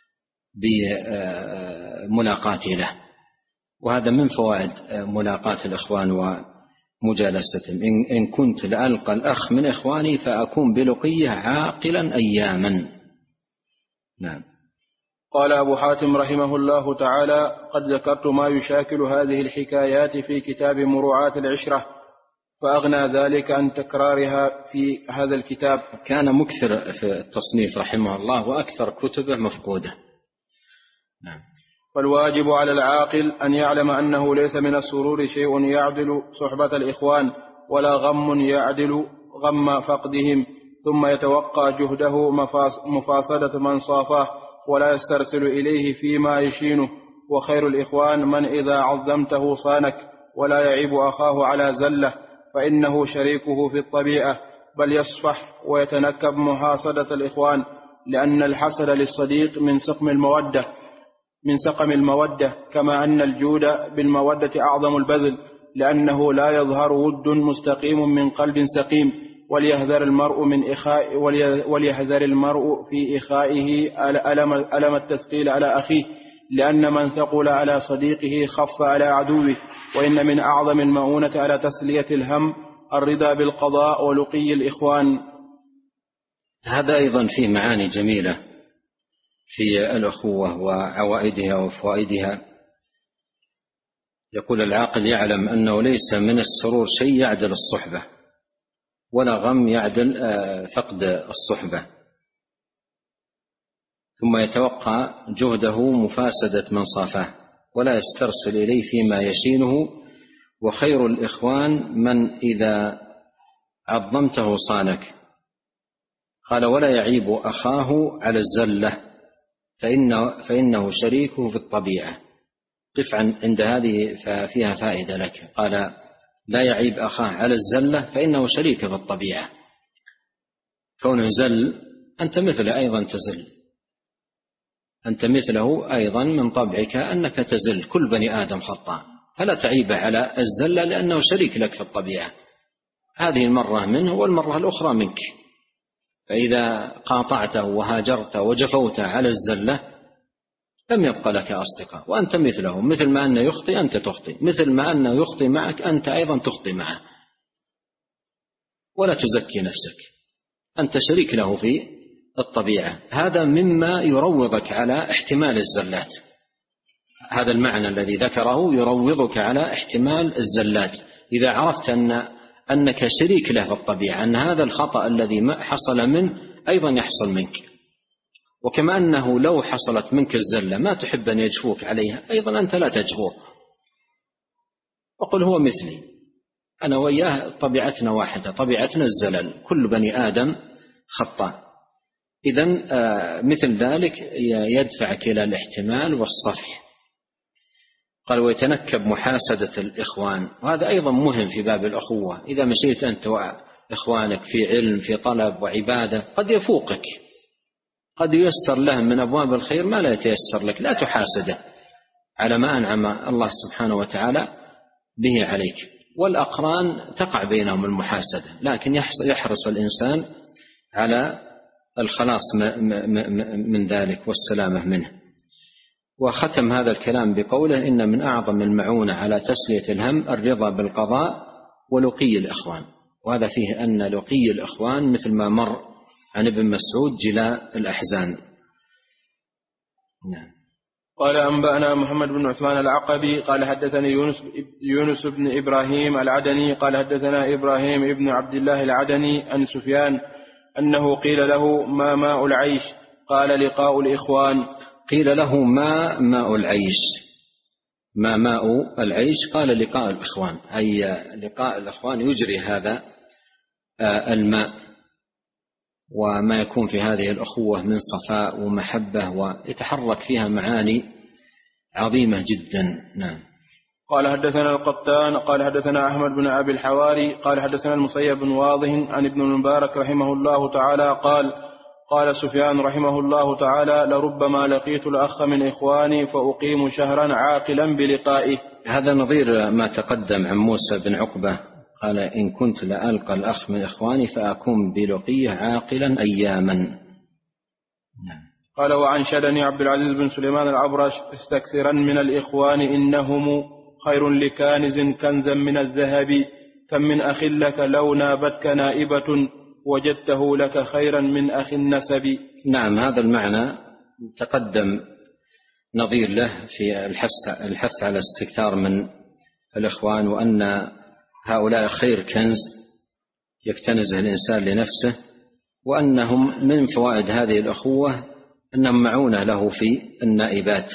بملاقاتي له. وهذا من فوائد ملاقاة الإخوان ومجالستهم. إن كنت لألقى الأخ من إخواني فأكون بلقيه عاقلا أياما. نعم. قال أبو حاتم رحمه الله تعالى: قد ذكرت ما يشاكل هذه الحكايات في كتاب مروعات العشرة، فأغنى ذلك عن تكرارها في هذا الكتاب. كان مكثر في التصنيف رحمه الله، وأكثر كتبه مفقودة. نعم. فالواجب على العاقل أن يعلم أنه ليس من السرور شيء يعدل صحبة الإخوان، ولا غم يعدل غم فقدهم، ثم يتوقع جهده مفاصلة من صافاه ولا يسترسل إليه فيما يشينه. وخير الإخوان من إذا عظمته صانك، ولا يعيب أخاه على زلة، فإنه شريكه في الطبيعة، بل يصفح ويتنكب محاصدة الإخوان، لأن الحسد للصديق من سقم المودة من سقم المودة كما أن الجود بالمودة أعظم البذل، لأنه لا يظهر ود مستقيم من قلب سقيم. وليحذر المرء من إخاء وليحذر المرء في إخائه ألم, ألم التثقيل على أخيه، لأن من ثقل على صديقه خف على عدوه. وإن من أعظم المؤونة على تسلية الهم الرضا بالقضاء ولقي الإخوان. هذا أيضا فيه معاني جميلة في الأخوة وعوائدها وفوائدها. يقول: العاقل يعلم أنه ليس من السرور شيء يعدل الصحبة، ولا غم يعدل فقد الصحبة، ثم يتوقع جهده مفاسدة من صافاه، ولا يسترسل إليه فيما يشينه. وخير الإخوان من إذا عظمته صانك. قال: ولا يعيب أخاه على الزلة، فإنه, فإنه شريكه في الطبيعة. قف عند هذه ففيها فائدة لك. قال: لا يعيب أخاه على الزلة فإنه شريك في الطبيعة. كونه زل أنت مثله أيضا تزل، أنت مثله أيضا من طبعك أنك تزل. كل بني آدم خطاء، فلا تعيبه على الزلة لأنه شريك لك في الطبيعة. هذه المرة منه والمرة الأخرى منك. فإذا قاطعته وهاجرته وجفوته على الزلة لم يبق لك أصدقاء، وأنت مثله، مثل ما أنه يخطئ أنت تخطئ، مثل ما أنه يخطئ معك أنت أيضا تخطئ معه. ولا تزكي نفسك، أنت شريك له في الطبيعة. هذا مما يروضك على احتمال الزلات، هذا المعنى الذي ذكره يروضك على احتمال الزلات. إذا عرفت أن أنك شريك له في الطبيعة، أن هذا الخطأ الذي حصل منه أيضا يحصل منك، وكما أنه لو حصلت منك الزلة ما تحب أن يجفوك عليها، أيضا أنت لا تجفوه. وقل هو مثلي، أنا وإياه طبيعتنا واحدة، طبيعتنا الزلل، كل بني آدم خطاء. إذن مثل ذلك يدفعك إلى الاحتمال والصفح. قال ويتنكب محاسدة الإخوان، وهذا أيضا مهم في باب الأخوة. إذا مشيت أنت وإخوانك في علم في طلب وعبادة قد يفوقك، قد ييسر له من أبواب الخير ما لا يتيسر لك، لا تحاسده على ما أنعم الله سبحانه وتعالى به عليك. والأقران تقع بينهم المحاسدة، لكن يحرص الإنسان على الخلاص من ذلك والسلامة منه. وختم هذا الكلام بقوله إن من أعظم المعونة على تسلية الهم الرضا بالقضاء ولقي الإخوان. وهذا فيه أن لقي الإخوان مثل ما مر عن ابن مسعود جلاء الأحزان. نعم. قال أنبأنا محمد بن عثمان العقبي قال حدثني يونس, يونس بن إبراهيم العدني قال حدثنا إبراهيم بن عبد الله العدني عن سفيان أنه قيل له ما ماء العيش؟ قال لقاء الإخوان. قيل له ما ماء العيش؟ ما ماء العيش؟ قال لقاء الإخوان، أي لقاء الإخوان يجري هذا الماء، وما يكون في هذه الأخوة من صفاء ومحبة ويتحرك فيها معاني عظيمة جدا. نعم. قال حدثنا القطان قال حدثنا أحمد بن أبي الحواري قال حدثنا المسيب بن واضح عن ابن المبارك رحمه الله تعالى قال قال سفيان رحمه الله تعالى لربما لقيت الأخ من إخواني فأقيم شهرا عاقلا بلقائه. هذا نظير ما تقدم عن موسى بن عقبة، قال إن كنت لألقى الأخ من إخواني فأكون بلقيه عاقلا أياما. نعم. قال وأنشدني عبد العزيز بن سليمان العبرش استكثرا من الإخوان إنهم خير لكانز كنزا من الذهب، كم من أخ لك لو نابتك نائبة وجدته لك خيرا من أخ النسب. نعم، هذا المعنى تقدم نظير له في الحث, الحث على استكثار من الإخوان، وأن هؤلاء خير كنز يكتنزه الإنسان لنفسه، وأنهم من فوائد هذه الأخوة أنهم معونة له في النائبات.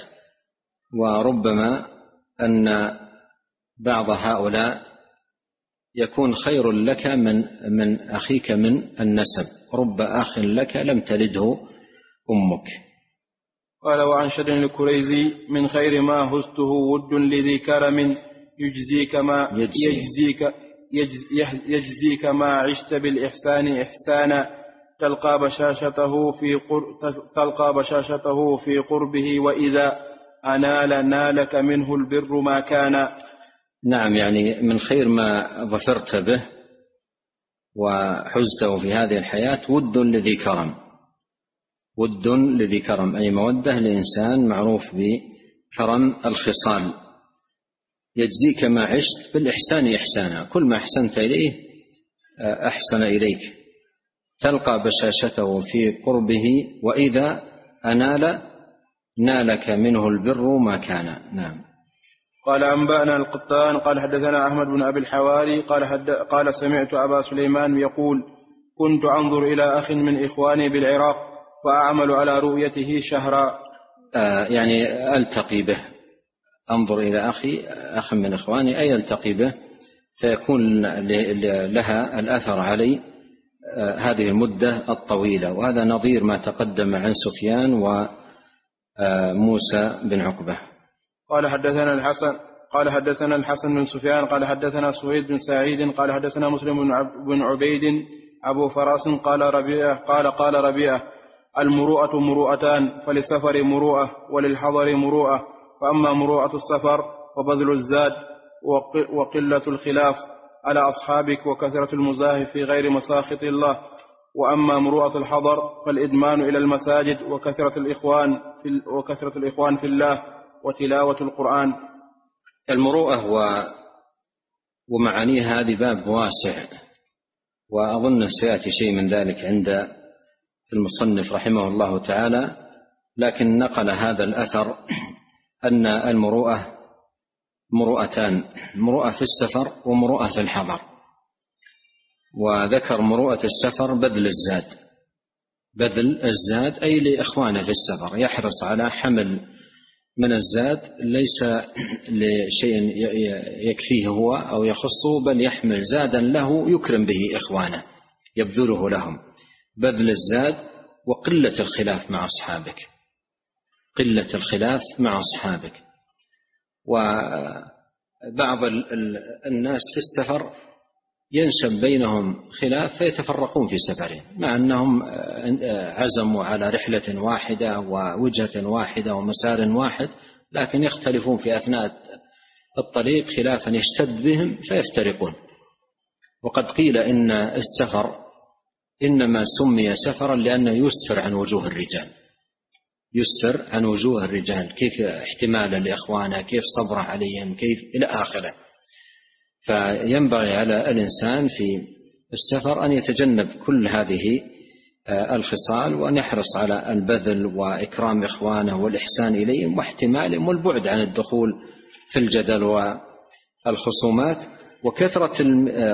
وربما أن بعض هؤلاء يكون خير لك من من أخيك من النسب، رب أخ لك لم تلده أمك. قال وعن شدن الكريزي من خير ما هزته ود لذي كرم يجزيك ما يجزيك يجزيك ما عشت بالإحسان إحسانا، تلقى بشاشته في تلقى بشاشته في قربه وإذا أنال نالك منه البر ما كان. نعم، يعني من خير ما ظفرت به وحزته في هذه الحياة ود لذي كرم. ود لذي كرم أي مودة لإنسان معروف بكرم الخصال. يجزيك ما عشت بالإحسان إحسانا، كل ما أحسنت إليه أحسن إليك. تلقى بشاشته في قربه وإذا أنال نالك منه البر ما كان. نعم. قال أنبأنا القطان قال حدثنا أحمد بن أبي الحواري قال, حد قال سمعت أبا سليمان يقول كنت أنظر إلى أخ من إخواني بالعراق فأعمل على رؤيته شهرا. آه يعني ألتقي به، أنظر إلى أخي أخ من إخواني أي ألتقي به، فيكون لها الأثر علي آه هذه المدة الطويلة. وهذا نظير ما تقدم عن سفيان وموسى بن عقبة. قال حدثنا الحسن قال حدثنا الحسن بن سفيان قال حدثنا سويد بن سعيد قال حدثنا مسلم بن عبيد أبو فراس قال ربيعة قال قال ربيعة المروءة مروءتان، فللسفر مروءة وللحضر مروءة، فأما مروءة السفر وبذل الزاد وقلة الخلاف، على أصحابك وكثرة المزاح في غير مساخط الله. وأما مروءة الحضر فالإدمان إلى المساجد وكثرة الإخوان في, وكثرة الإخوان في الله وتلاوة القرآن. المروءة ومعانيها هذه باب واسع، وأظن سيأتي شيء من ذلك عند المصنف رحمه الله تعالى، لكن نقل هذا الأثر أن المروءة مروءتان: مروءة في السفر ومروءة في الحضر. وذكر مروءة السفر بذل الزاد، بذل الزاد أي لإخوانه في السفر، يحرص على حمل من الزاد ليس لشيء يكفيه هو أو يخصه، بل يحمل زادا له يكرم به إخوانه، يبذله لهم. بذل الزاد وقلة الخلاف مع أصحابك، قلة الخلاف مع أصحابك. وبعض الناس في السفر ينشب بينهم خلاف فيتفرقون في سفرهم، مع أنهم عزموا على رحلة واحدة ووجهة واحدة ومسار واحد، لكن يختلفون في أثناء الطريق خلافا يشتد بهم فيفترقون. وقد قيل إن السفر إنما سمي سفرا لأنه يسفر عن وجوه الرجال، يسفر عن وجوه الرجال، كيف احتماله لإخوانه، كيف صبره عليهم، كيف إلى آخره. فينبغي على الإنسان في السفر أن يتجنب كل هذه الخصال، وأن يحرص على البذل وإكرام إخوانه والإحسان إليهم واحتمالهم والبعد عن الدخول في الجدل والخصومات، وكثرة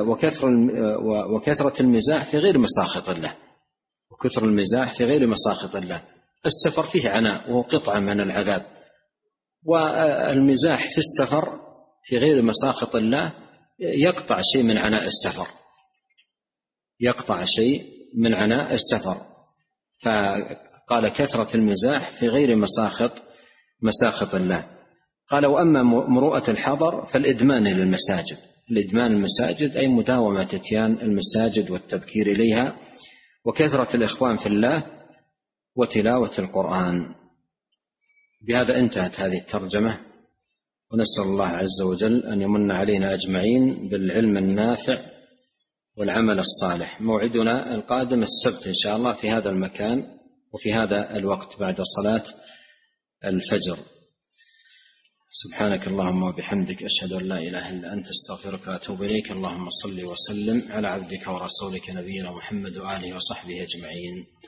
وكثرة المزاح في غير مساخط الله، وكثر المزاح في غير مساخط الله. السفر فيه عناء وهو قطعة من العذاب، والمزاح في السفر في غير مساخط الله يقطع شيء من عناء السفر، يقطع شيء من عناء السفر. فقال كثرة المزاح في غير مساخط مساخط الله. قال: وأما مروءة الحضر فالإدمان للمساجد. الإدمان المساجد أي مداومة إتيان المساجد والتبكير إليها، وكثرة الإخوان في الله، وتلاوة القرآن. بهذا انتهت هذه الترجمة، ونسأل الله عز وجل أن يمن علينا أجمعين بالعلم النافع والعمل الصالح. موعدنا القادم السبت إن شاء الله في هذا المكان وفي هذا الوقت بعد صلاة الفجر. سبحانك اللهم وبحمدك، أشهد أن لا إله إلا أنت، استغفرك وأتوب إليك. اللهم صل وسلم على عبدك ورسولك نبينا محمد وآله وصحبه أجمعين.